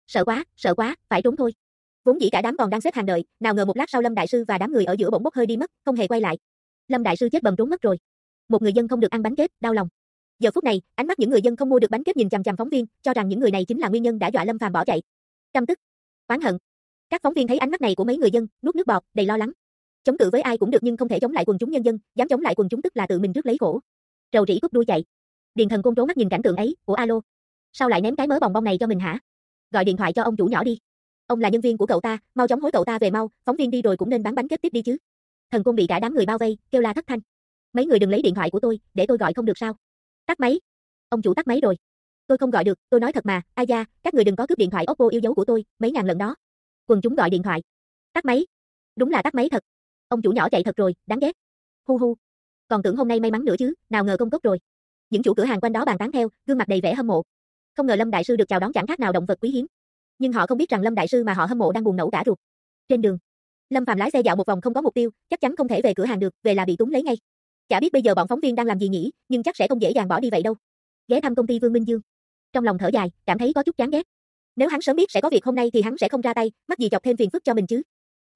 Sợ quá, phải trốn thôi. Vốn dĩ cả đám còn đang xếp hàng đợi, nào ngờ một lát sau Lâm đại sư và đám người ở giữa bỗng bốc hơi đi mất, không hề quay lại. Lâm đại sư chết bầm trốn mất rồi. Một người dân không được ăn bánh kết, đau lòng. Giờ phút này, ánh mắt những người dân không mua được bánh kết nhìn chằm chằm phóng viên, cho rằng những người này chính là nguyên nhân đã dọa Lâm Phàm bỏ chạy. Căm tức, oán hận. Các phóng viên thấy ánh mắt này của mấy người dân, nuốt nước bọt, đầy lo lắng. Chống cự với ai cũng được nhưng không thể chống lại quần chúng nhân dân, dám chống lại quần chúng tức là tự mình rước lấy khổ. Rầu rĩ cúp đuôi chạy. Điền Thần Côn trố mắt nhìn cảnh tượng ấy, ủa alo, sao lại ném cái mớ bòng bong này cho mình hả? Gọi điện thoại cho ông chủ nhỏ đi. Ông là nhân viên của cậu ta, mau chóng hối cậu ta về mau, phóng viên đi rồi cũng nên bán bánh kết tiếp đi chứ. Thần Côn bị cả đám người bao vây, kêu la thất thanh. Mấy người đừng lấy điện thoại của tôi, để tôi gọi không được sao? Tắt máy. Ông chủ tắt máy rồi. Tôi không gọi được, tôi nói thật mà, ai da, các người đừng có cướp điện thoại Oppo yêu dấu của tôi, mấy ngàn lần đó. Quần chúng gọi điện thoại. Tắt máy. Đúng là tắt máy thật. Ông chủ nhỏ chạy thật rồi, đáng ghét. Hu hu. Còn tưởng hôm nay may mắn nữa chứ, nào ngờ công cốc rồi. Những chủ cửa hàng quanh đó bàn tán theo, gương mặt đầy vẻ hâm mộ. Không ngờ Lâm đại sư được chào đón chẳng khác nào động vật quý hiếm. Nhưng họ không biết rằng Lâm đại sư mà họ hâm mộ đang buồn nẫu cả ruột. Trên đường, Lâm Phàm lái xe dạo một vòng không có mục tiêu, chắc chắn không thể về cửa hàng được, về là bị túm lấy ngay. Chả biết bây giờ bọn phóng viên đang làm gì nhỉ, nhưng chắc sẽ không dễ dàng bỏ đi vậy đâu. Ghé thăm công ty Vương Minh Dương. Trong lòng thở dài, cảm thấy có chút chán ghét. Nếu hắn sớm biết sẽ có việc hôm nay thì hắn sẽ không ra tay, mắc gì chọc thêm phiền phức cho mình chứ.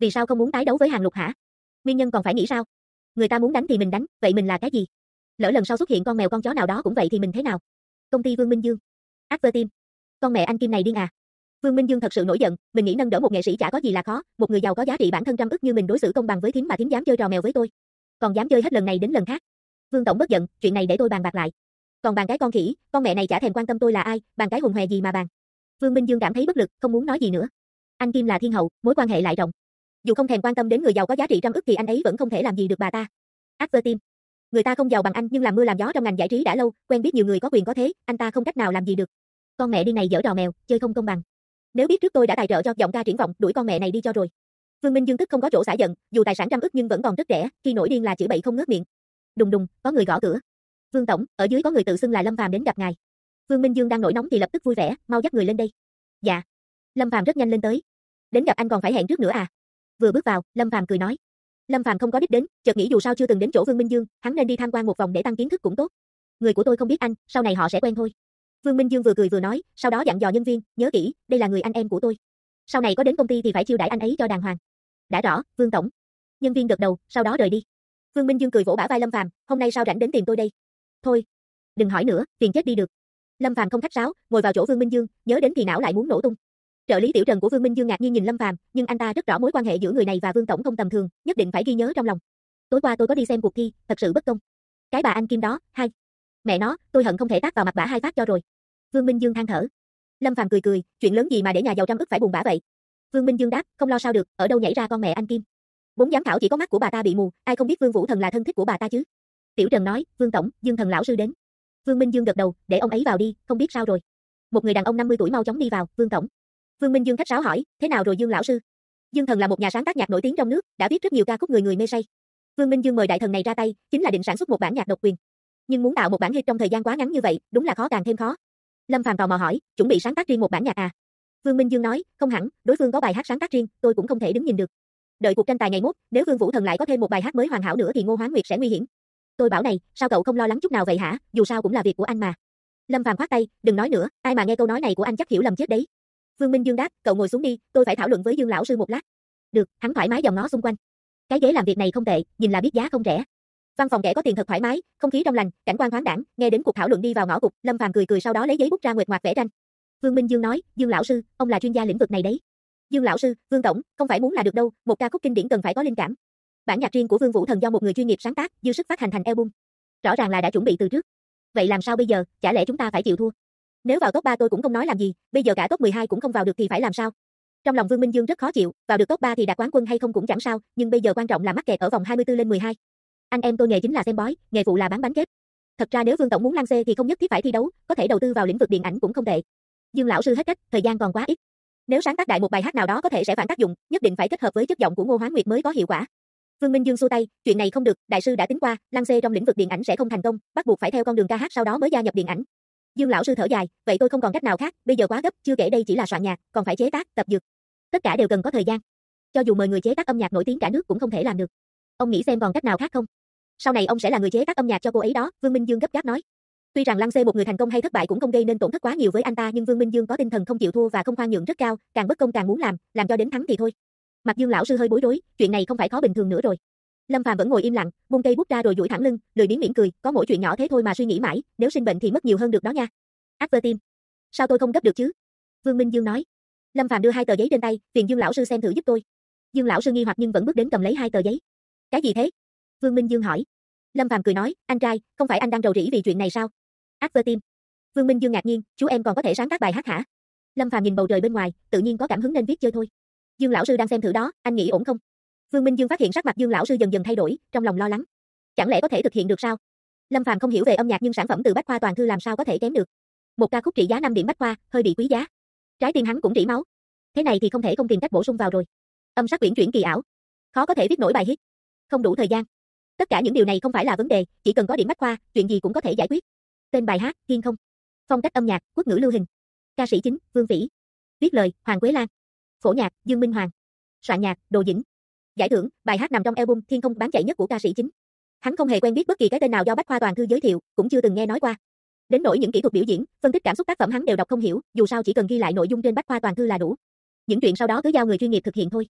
Vì sao không muốn tái đấu với Hàn Lục hả? Nguyên nhân còn phải nghĩ sao? Người ta muốn đánh thì mình đánh, vậy mình là cái gì? Lỡ lần sau xuất hiện con mèo con chó nào đó cũng vậy thì mình thế nào? Công ty Vương Minh Dương. Advertime. Con mẹ anh Kim này điên à? Vương Minh Dương thật sự nổi giận, mình nghĩ nâng đỡ một nghệ sĩ chả có gì là khó, một người giàu có giá trị bản thân trăm ức như mình đối xử công bằng với thím mà thím dám chơi trò mèo với tôi. Còn dám chơi hết lần này đến lần khác. Vương tổng bất giận, chuyện này để tôi bàn bạc lại. Còn bàn cái con khỉ, con mẹ này chả thèm quan tâm tôi là ai, bàn cái hùng hòe gì mà bàn. Vương Minh Dương cảm thấy bất lực, không muốn nói gì nữa. Anh Kim là thiên hậu, mối quan hệ lại rộng. Dù không thèm quan tâm đến người giàu có giá trị trăm ức thì anh ấy vẫn không thể làm gì được bà ta. Advertime. Người ta không giàu bằng anh nhưng làm mưa làm gió trong ngành giải trí đã lâu, quen biết nhiều người có quyền có thế, anh ta không cách nào làm gì được. Con mẹ điên này giở trò mèo, chơi không công bằng. Nếu biết trước tôi đã tài trợ cho giọng ca triển vọng, đuổi con mẹ này đi cho rồi. Vương Minh Dương tức không có chỗ xả giận, dù tài sản trăm ức nhưng vẫn còn rất trẻ, khi nổi điên là chửi bậy không ngớt miệng. Đùng đùng, có người gõ cửa. Vương tổng, ở dưới có người tự xưng là Lâm Phàm đến gặp ngài. Vương Minh Dương đang nổi nóng thì lập tức vui vẻ, mau dắt người lên đây. Dạ. Lâm Phàm rất nhanh lên tới. Đến gặp anh còn phải hẹn trước nữa à? Vừa bước vào, Lâm Phàm cười nói. Lâm Phàm không có đích đến, chợt nghĩ dù sao chưa từng đến chỗ Vương Minh Dương, hắn nên đi tham quan một vòng để tăng kiến thức cũng tốt. Người của tôi không biết anh, sau này họ sẽ quen thôi. Vương Minh Dương vừa cười vừa nói, sau đó dặn dò nhân viên, nhớ kỹ, đây là người anh em của tôi. Sau này có đến công ty thì phải chiêu đãi anh ấy cho đàng hoàng. Đã rõ, Vương tổng. Nhân viên gật đầu, sau đó rời đi. Vương Minh Dương cười vỗ bả vai Lâm Phàm, hôm nay sao rảnh đến tìm tôi đây? Thôi, đừng hỏi nữa, phiền chết đi được. Lâm Phàm không khách sáo, ngồi vào chỗ Vương Minh Dương, nhớ đến thì não lại muốn nổ tung. Trợ lý Tiểu Trần của Vương Minh Dương ngạc nhiên nhìn Lâm Phàm, nhưng anh ta rất rõ mối quan hệ giữa người này và Vương tổng không tầm thường, nhất định phải ghi nhớ trong lòng. Tối qua tôi có đi xem cuộc thi, thật sự bất công. Cái bà anh Kim đó, hay. Mẹ nó, tôi hận không thể tát vào mặt bả hai phát cho rồi. Vương Minh Dương than thở. Lâm Phàm cười cười, chuyện lớn gì mà để nhà giàu trăm ức phải buồn bã vậy? Vương Minh Dương đáp, không lo sao được, ở đâu nhảy ra con mẹ anh Kim. Bốn giám khảo chỉ có mắt của bà ta bị mù, ai không biết Vương Vũ Thần là thân thích của bà ta chứ? Tiểu Trần nói, Vương tổng, Dương Thần lão sư đến. Vương Minh Dương gật đầu, để ông ấy vào đi, không biết sao rồi. Một người đàn ông 50 tuổi mau chóng đi vào, Vương tổng. Vương Minh Dương khách sáo hỏi, thế nào rồi Dương lão sư? Dương Thần là một nhà sáng tác nhạc nổi tiếng trong nước, đã viết rất nhiều ca khúc người người mê say. Vương Minh Dương mời đại thần này ra tay, chính là định sản xuất một bản nhạc độc quyền. Nhưng muốn tạo một bản hit trong thời gian quá ngắn như vậy, đúng là khó càng thêm khó. Lâm Phàm tò mò hỏi, chuẩn bị sáng tác riêng một bản nhạc à? Vương Minh Dương nói, không hẳn, đối phương có bài hát sáng tác riêng, tôi cũng không thể đứng nhìn được. Đợi cuộc tranh tài ngày mốt, nếu Vương Vũ Thần lại có thêm một bài hát mới hoàn hảo nữa thì Ngô Hoán Nguyệt sẽ nguy hiểm. Tôi bảo này, sao cậu không lo lắng chút nào vậy hả? Dù sao cũng là việc của anh mà. Lâm Phàm khoát tay, đừng nói nữa, ai mà nghe câu nói này của anh chắc hiểu lầm chết đấy. Vương Minh Dương đáp, cậu ngồi xuống đi, tôi phải thảo luận với Dương lão sư một lát. Được, hắn thoải mái dòm ngó xung quanh. Cái ghế làm việc này không tệ, nhìn là biết giá không rẻ. Văn phòng kẻ có tiền thật thoải mái, không khí trong lành, cảnh quan thoáng đãng, nghe đến cuộc thảo luận đi vào ngõ cụt, Lâm Phàm cười cười sau đó lấy giấy bút ra nguệch ngoạc vẽ tranh. Vương Minh Dương nói, Dương lão sư, ông là chuyên gia lĩnh vực này đấy. Dương lão sư, Vương tổng, không phải muốn là được đâu, một ca khúc kinh điển cần phải có linh cảm. Bản nhạc riêng của Vương Vũ Thần do một người chuyên nghiệp sáng tác, dư sức phát hành thành album. Rõ ràng là đã chuẩn bị từ trước. Vậy làm sao bây giờ, chả lẽ chúng ta phải chịu thua? Nếu vào top 3 tôi cũng không nói làm gì, bây giờ cả top 12 cũng không vào được thì phải làm sao? Trong lòng Vương Minh Dương rất khó chịu, vào được top 3 thì đạt quán quân hay không cũng chẳng sao, nhưng bây giờ quan trọng là mắc kẹt ở vòng 24 lên 12. Anh em tôi nghề chính là xem bói, nghề phụ là bán bánh kép. Thật ra nếu Vương tổng muốn lăn xê thì không nhất thiết phải thi đấu, có thể đầu tư vào lĩnh vực điện ảnh cũng không tệ. Dương lão sư hết cách, thời gian còn quá ít. Nếu sáng tác đại một bài hát nào đó có thể sẽ phản tác dụng, nhất định phải kết hợp với chất giọng của Ngô Hoán Nguyệt mới có hiệu quả. Vương Minh Dương xua tay, chuyện này không được, đại sư đã tính qua, lăn xê trong lĩnh vực điện ảnh sẽ không thành công, bắt buộc phải theo con đường ca hát sau đó mới gia nhập điện ảnh. Dương lão sư thở dài, vậy tôi không còn cách nào khác, bây giờ quá gấp, chưa kể đây chỉ là soạn nhạc, còn phải chế tác, tập dược. Tất cả đều cần có thời gian. Cho dù mời người chế tác âm nhạc nổi tiếng cả nước cũng không thể làm được. Ông nghĩ xem còn cách nào khác không? Sau này ông sẽ là người chế tác âm nhạc cho cô ấy đó, Vương Minh Dương gấp gáp nói. Tuy rằng lăng xê một người thành công hay thất bại cũng không gây nên tổn thất quá nhiều với anh ta, nhưng Vương Minh Dương có tinh thần không chịu thua và không khoan nhượng rất cao, càng bất công càng muốn làm cho đến thắng thì thôi. Mặt Dương lão sư hơi bối rối, chuyện này không phải khó bình thường nữa rồi. Lâm Phàm vẫn ngồi im lặng, buông cây bút ra rồi duỗi thẳng lưng, lười biếng mỉm cười, có mỗi chuyện nhỏ thế thôi mà suy nghĩ mãi, nếu sinh bệnh thì mất nhiều hơn được đó nha. Advertime. Sao tôi không gấp được chứ? Vương Minh Dương nói. Lâm Phàm đưa 2 tờ giấy trên tay, phiền Dương lão sư xem thử giúp tôi. Dương lão sư nghi hoặc nhưng vẫn bước đến cầm lấy 2 tờ giấy. Cái gì thế? Vương Minh Dương hỏi. Lâm Phàm cười nói, anh trai, không phải anh đang rầu rĩ vì chuyện này sao? Advertime. Vương Minh Dương ngạc nhiên, chú em còn có thể sáng tác bài hát hả? Lâm Phàm nhìn bầu trời bên ngoài, tự nhiên có cảm hứng nên viết chơi thôi. Dương lão sư đang xem thử đó, anh nghĩ ổn không? Vương Minh Dương phát hiện sắc mặt Dương lão sư dần dần thay đổi, trong lòng lo lắng. Chẳng lẽ có thể thực hiện được sao? Lâm Phàm không hiểu về âm nhạc nhưng sản phẩm từ Bách Khoa Toàn Thư làm sao có thể kém được? Một ca khúc trị giá 5 điểm Bách Khoa, hơi bị quý giá. Trái tim hắn cũng rỉ máu. Thế này thì không thể không tìm cách bổ sung vào rồi. Âm sắc uyển chuyển kỳ ảo, khó có thể viết nổi bài hit. Không đủ thời gian. Tất cả những điều này không phải là vấn đề, chỉ cần có điểm Bách Khoa, chuyện gì cũng có thể giải quyết. Tên bài hát, Thiên Không. Phong cách âm nhạc, quốc ngữ lưu hình. Ca sĩ chính, Vương Vĩ. Viết lời, Hoàng Quế Lan. Phổ nhạc, Dương Minh Hoàng. Soạn nhạc, Đồ Dĩnh. Giải thưởng, bài hát nằm trong album Thiên Không bán chạy nhất của ca sĩ chính. Hắn không hề quen biết bất kỳ cái tên nào do Bách Khoa Toàn Thư giới thiệu, cũng chưa từng nghe nói qua. Đến nỗi những kỹ thuật biểu diễn, phân tích cảm xúc tác phẩm hắn đều đọc không hiểu, dù sao chỉ cần ghi lại nội dung trên Bách Khoa Toàn Thư là đủ. Những chuyện sau đó cứ giao người chuyên nghiệp thực hiện thôi.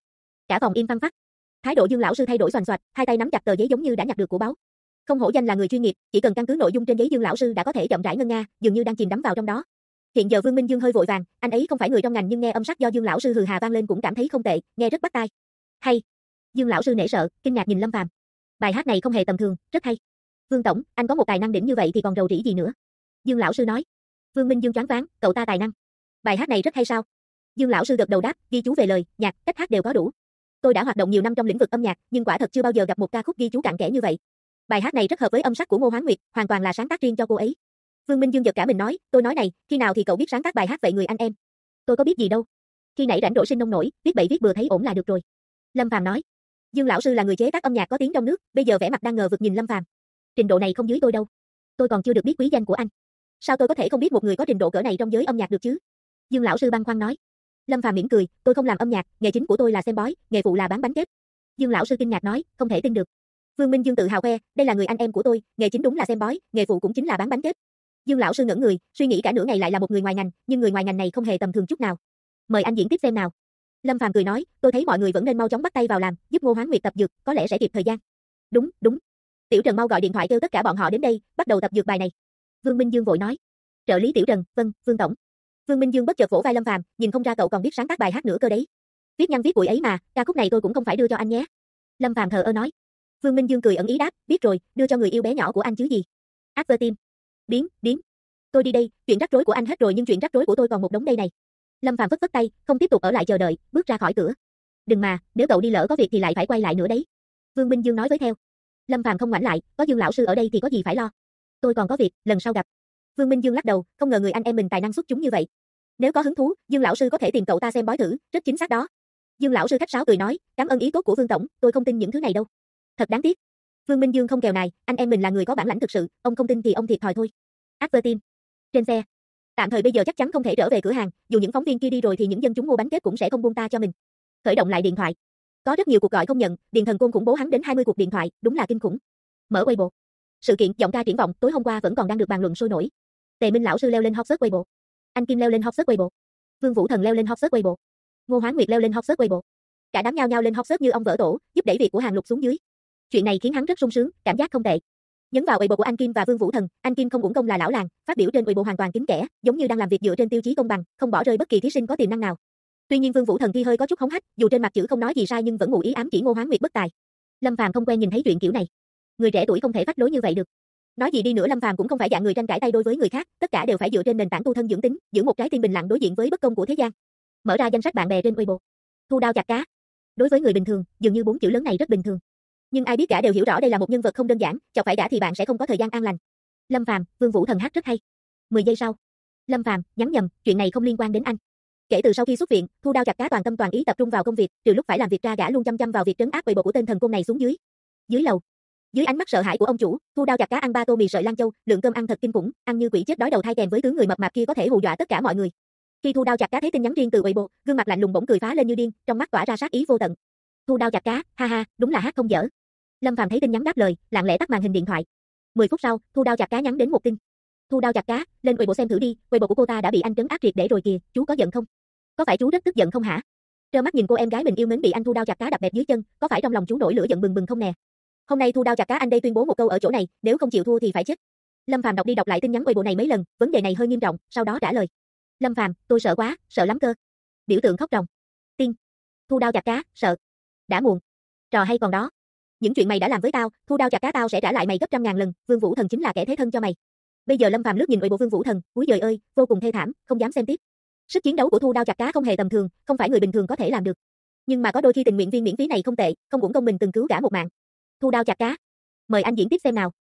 Cả phòng im phăng phắc. Thái độ Dương lão sư thay đổi xoành xoạch, hai tay nắm chặt tờ giấy giống như đã nhặt được của báu. Không hổ danh là người chuyên nghiệp, chỉ cần căn cứ nội dung trên giấy Dương lão sư đã có thể chậm rãi ngân nga, dường như đang chìm đắm vào trong đó. Hiện giờ Vương Minh Dương hơi vội vàng, anh ấy không phải người trong ngành nhưng nghe âm sắc do Dương lão sư hừ hà vang lên cũng cảm thấy không tệ, nghe rất bắt tai. Hay. Dương lão sư nể sợ, kinh ngạc nhìn Lâm Phàm. Bài hát này không hề tầm thường, rất hay. Vương tổng, anh có một tài năng đỉnh như vậy thì còn rầu rĩ gì nữa? Dương lão sư nói. Vương Minh Dương choáng váng, cậu ta tài năng. Bài hát này rất hay sao? Dương lão sư gật đầu đáp, ghi chú về lời, nhạc, cách hát đều có đủ. Tôi đã hoạt động nhiều năm trong lĩnh vực âm nhạc, nhưng quả thật chưa bao giờ gặp một ca khúc ghi chú cặn kẽ như vậy. Bài hát này rất hợp với âm sắc của Ngô Hoán Nguyệt, hoàn toàn là sáng tác riêng cho cô ấy. Vương Minh Dương giật cả mình nói, tôi nói này, khi nào thì cậu biết sáng tác bài hát vậy người anh em? Tôi có biết gì đâu. Khi nãy rảnh rỗi sinh nông nổi, viết bậy viết bừa thấy ổn là được rồi. Lâm Phàm nói. Dương lão sư là người chế tác âm nhạc có tiếng trong nước, bây giờ vẻ mặt đang ngờ vực nhìn Lâm Phàm. Trình độ này không dưới tôi đâu. Tôi còn chưa được biết quý danh của anh. Sao tôi có thể không biết một người có trình độ cỡ này trong giới âm nhạc được chứ? Dương lão sư băn khoăn nói. Lâm Phàm mỉm cười, tôi không làm âm nhạc, nghề chính của tôi là xem bói, nghề phụ là bán bánh kép. Dương lão sư kinh ngạc nói, không thể tin được. Vương Minh Dương tự hào khoe, đây là người anh em của tôi, nghề chính đúng là xem bói, nghề phụ cũng chính là bán bánh kép. Dương lão sư ngẩn người, suy nghĩ cả nửa ngày lại là một người ngoài ngành, nhưng người ngoài ngành này không hề tầm thường chút nào. Mời anh diễn tiếp xem nào. Lâm Phàm cười nói, tôi thấy mọi người vẫn nên mau chóng bắt tay vào làm, giúp Ngô Hoán Nguyệt tập dược, có lẽ sẽ kịp thời gian. Đúng, đúng. Tiểu Trần mau gọi điện thoại kêu tất cả bọn họ đến đây, bắt đầu tập dược bài này. Vương Minh Dương vội nói. Trợ lý Tiểu Trần, vâng, Vương tổng. Vương Minh Dương bất chợt vỗ vai Lâm Phàm, nhìn không ra cậu còn biết sáng tác bài hát nữa cơ đấy. Viết nhăn viết bụi ấy mà, ca khúc này tôi cũng không phải đưa cho anh nhé. Lâm Phàm thờ ơ nói. Vương Minh Dương cười ẩn ý đáp, biết rồi, đưa cho người yêu bé nhỏ của anh chứ gì. After biến. Tôi đi đây, chuyện rắc rối của anh hết rồi nhưng chuyện rắc rối của tôi còn một đống đây này. Lâm Phàm phất phất tay, không tiếp tục ở lại chờ đợi, bước ra khỏi cửa. Đừng mà, nếu cậu đi lỡ có việc thì lại phải quay lại nữa đấy. Vương Minh Dương nói với theo. Lâm Phàm không ngoảnh lại, có Dương lão sư ở đây thì có gì phải lo. Tôi còn có việc, lần sau gặp. Vương Minh Dương lắc đầu, không ngờ người anh em mình tài năng xuất chúng như vậy. Nếu có hứng thú, Dương lão sư có thể tìm cậu ta xem bói thử, rất chính xác đó. Dương lão sư khách sáo cười nói, cảm ơn ý tốt của Vương tổng, tôi không tin những thứ này đâu. Thật đáng tiếc. Vương Minh Dương không kèo này, anh em mình là người có bản lãnh thực sự, ông không tin thì ông thiệt thòi thôi. After trên xe. Tạm thời bây giờ chắc chắn không thể trở về cửa hàng, dù những phóng viên kia đi rồi thì những dân chúng mua bánh kép cũng sẽ không buông ta cho mình. Khởi động lại điện thoại. Có rất nhiều cuộc gọi không nhận, Điền Thần Côn khủng bố hắn đến 20 cuộc điện thoại, đúng là kinh khủng. Mở Weibo. Sự kiện giọng ca triển vọng tối hôm qua vẫn còn đang được bàn luận sôi nổi. Tề Minh lão sư leo lên hot search Weibo. Anh Kim leo lên hot search Weibo. Vương Vũ Thần leo lên hot search Weibo. Ngô Hoán Nguyệt leo lên hot search Weibo. Cả đám nhao nhao lên hot search như ong vỡ tổ, giúp đẩy việc của Hàng Lục xuống dưới. Chuyện này khiến hắn rất sung sướng, cảm giác không tệ. Nhấn vào Weibo của anh Kim và Vương Vũ Thần, anh Kim không uổng công là lão làng, phát biểu trên Weibo hoàn toàn kín kẽ, giống như đang làm việc dựa trên tiêu chí công bằng, không bỏ rơi bất kỳ thí sinh có tiềm năng nào. Tuy nhiên Vương Vũ Thần thì hơi có chút hống hách, dù trên mặt chữ không nói gì sai nhưng vẫn ngụ ý ám chỉ Ngô Hoán Nguyệt bất tài. Lâm Phàm không quen nhìn thấy chuyện kiểu này. Người trẻ tuổi không thể phách lối như vậy được. Nói gì đi nữa Lâm Phàm cũng không phải dạng người tranh cãi tay đôi với người khác, tất cả đều phải dựa trên nền tảng tu thân dưỡng tính, giữ một trái tim bình lặng đối diện với bất công của thế gian. Mở ra danh sách bạn bè trên Weibo. Thu đao chặt cá. Đối với người bình thường, dường như 4 chữ lớn này rất bình thường. Nhưng ai biết cả đều hiểu rõ đây là một nhân vật không đơn giản, chọc phải gã thì bạn sẽ không có thời gian an lành. Lâm Phàm, Vương Vũ Thần hát rất hay. 10 giây sau. Lâm Phàm, nhắn nhầm, chuyện này không liên quan đến anh. Kể từ sau khi xuất viện, Thu đao chặt cá toàn tâm toàn ý tập trung vào công việc, trừ lúc phải làm việc ra gã luôn chăm chăm vào việc trấn áp Weibo của tên thần côn này xuống dưới. Dưới lầu. Dưới ánh mắt sợ hãi của ông chủ, Thu đao chặt cá ăn 3 tô mì sợi Lan Châu, lượng cơm ăn thật kinh khủng, ăn như quỷ chết đói đầu thai kèm với tướng người mập mạp kia có thể hù dọa tất cả mọi người. Khi Thu đao chặt cá thấy tin nhắn riêng từ Weibo, gương mặt lạnh lùng bỗng cười phá lên như điên, trong mắt tỏa ra sát ý vô tận. Thu đao chặt cá, ha ha, đúng là hát không dở. Lâm Phàm thấy tin nhắn đáp lời, lặng lẽ tắt màn hình điện thoại. 10 phút sau, Thu đao chặt cá nhắn đến một tin. Thu đao chặt cá, lên Weibo xem thử đi, Weibo của cô ta đã bị anh trấn áp triệt để rồi kìa, chú có giận không? Có phải chú rất tức giận không hả? Trơ mắt nhìn cô em gái mình yêu mến bị anh Thu đao chặt cá đập bẹp dưới chân, có phải trong lòng chú nổi lửa giận bừng bừng không nè? Hôm nay Thu đao chặt cá anh đây tuyên bố một câu ở chỗ này, nếu không chịu thua thì phải chết. Lâm Phàm đọc đi đọc lại tin nhắn Weibo này mấy lần, vấn đề này hơi nghiêm trọng, sau đó trả lời. Lâm Phàm, tôi sợ quá, sợ lắm cơ. Biểu tượng khóc ròng. Tin. Thu đao chặt cá, sợ. Đã muộn. Trò hay còn đó. Những chuyện mày đã làm với tao, Thu đao chặt cá tao sẽ trả lại mày gấp trăm ngàn lần, Vương Vũ Thần chính là kẻ thế thân cho mày. Bây giờ Lâm Phàm lướt nhìn Weibo Vương Vũ Thần, úi giời ơi, vô cùng thê thảm, không dám xem tiếp. Sức chiến đấu của Thu đao chặt cá không hề tầm thường, không phải người bình thường có thể làm được. Nhưng mà có đôi khi tình nguyện viên miễn phí này không tệ, không uổng công mình từng cứu gã một mạng. Thu đao chặt cá. Mời anh diễn tiếp xem nào.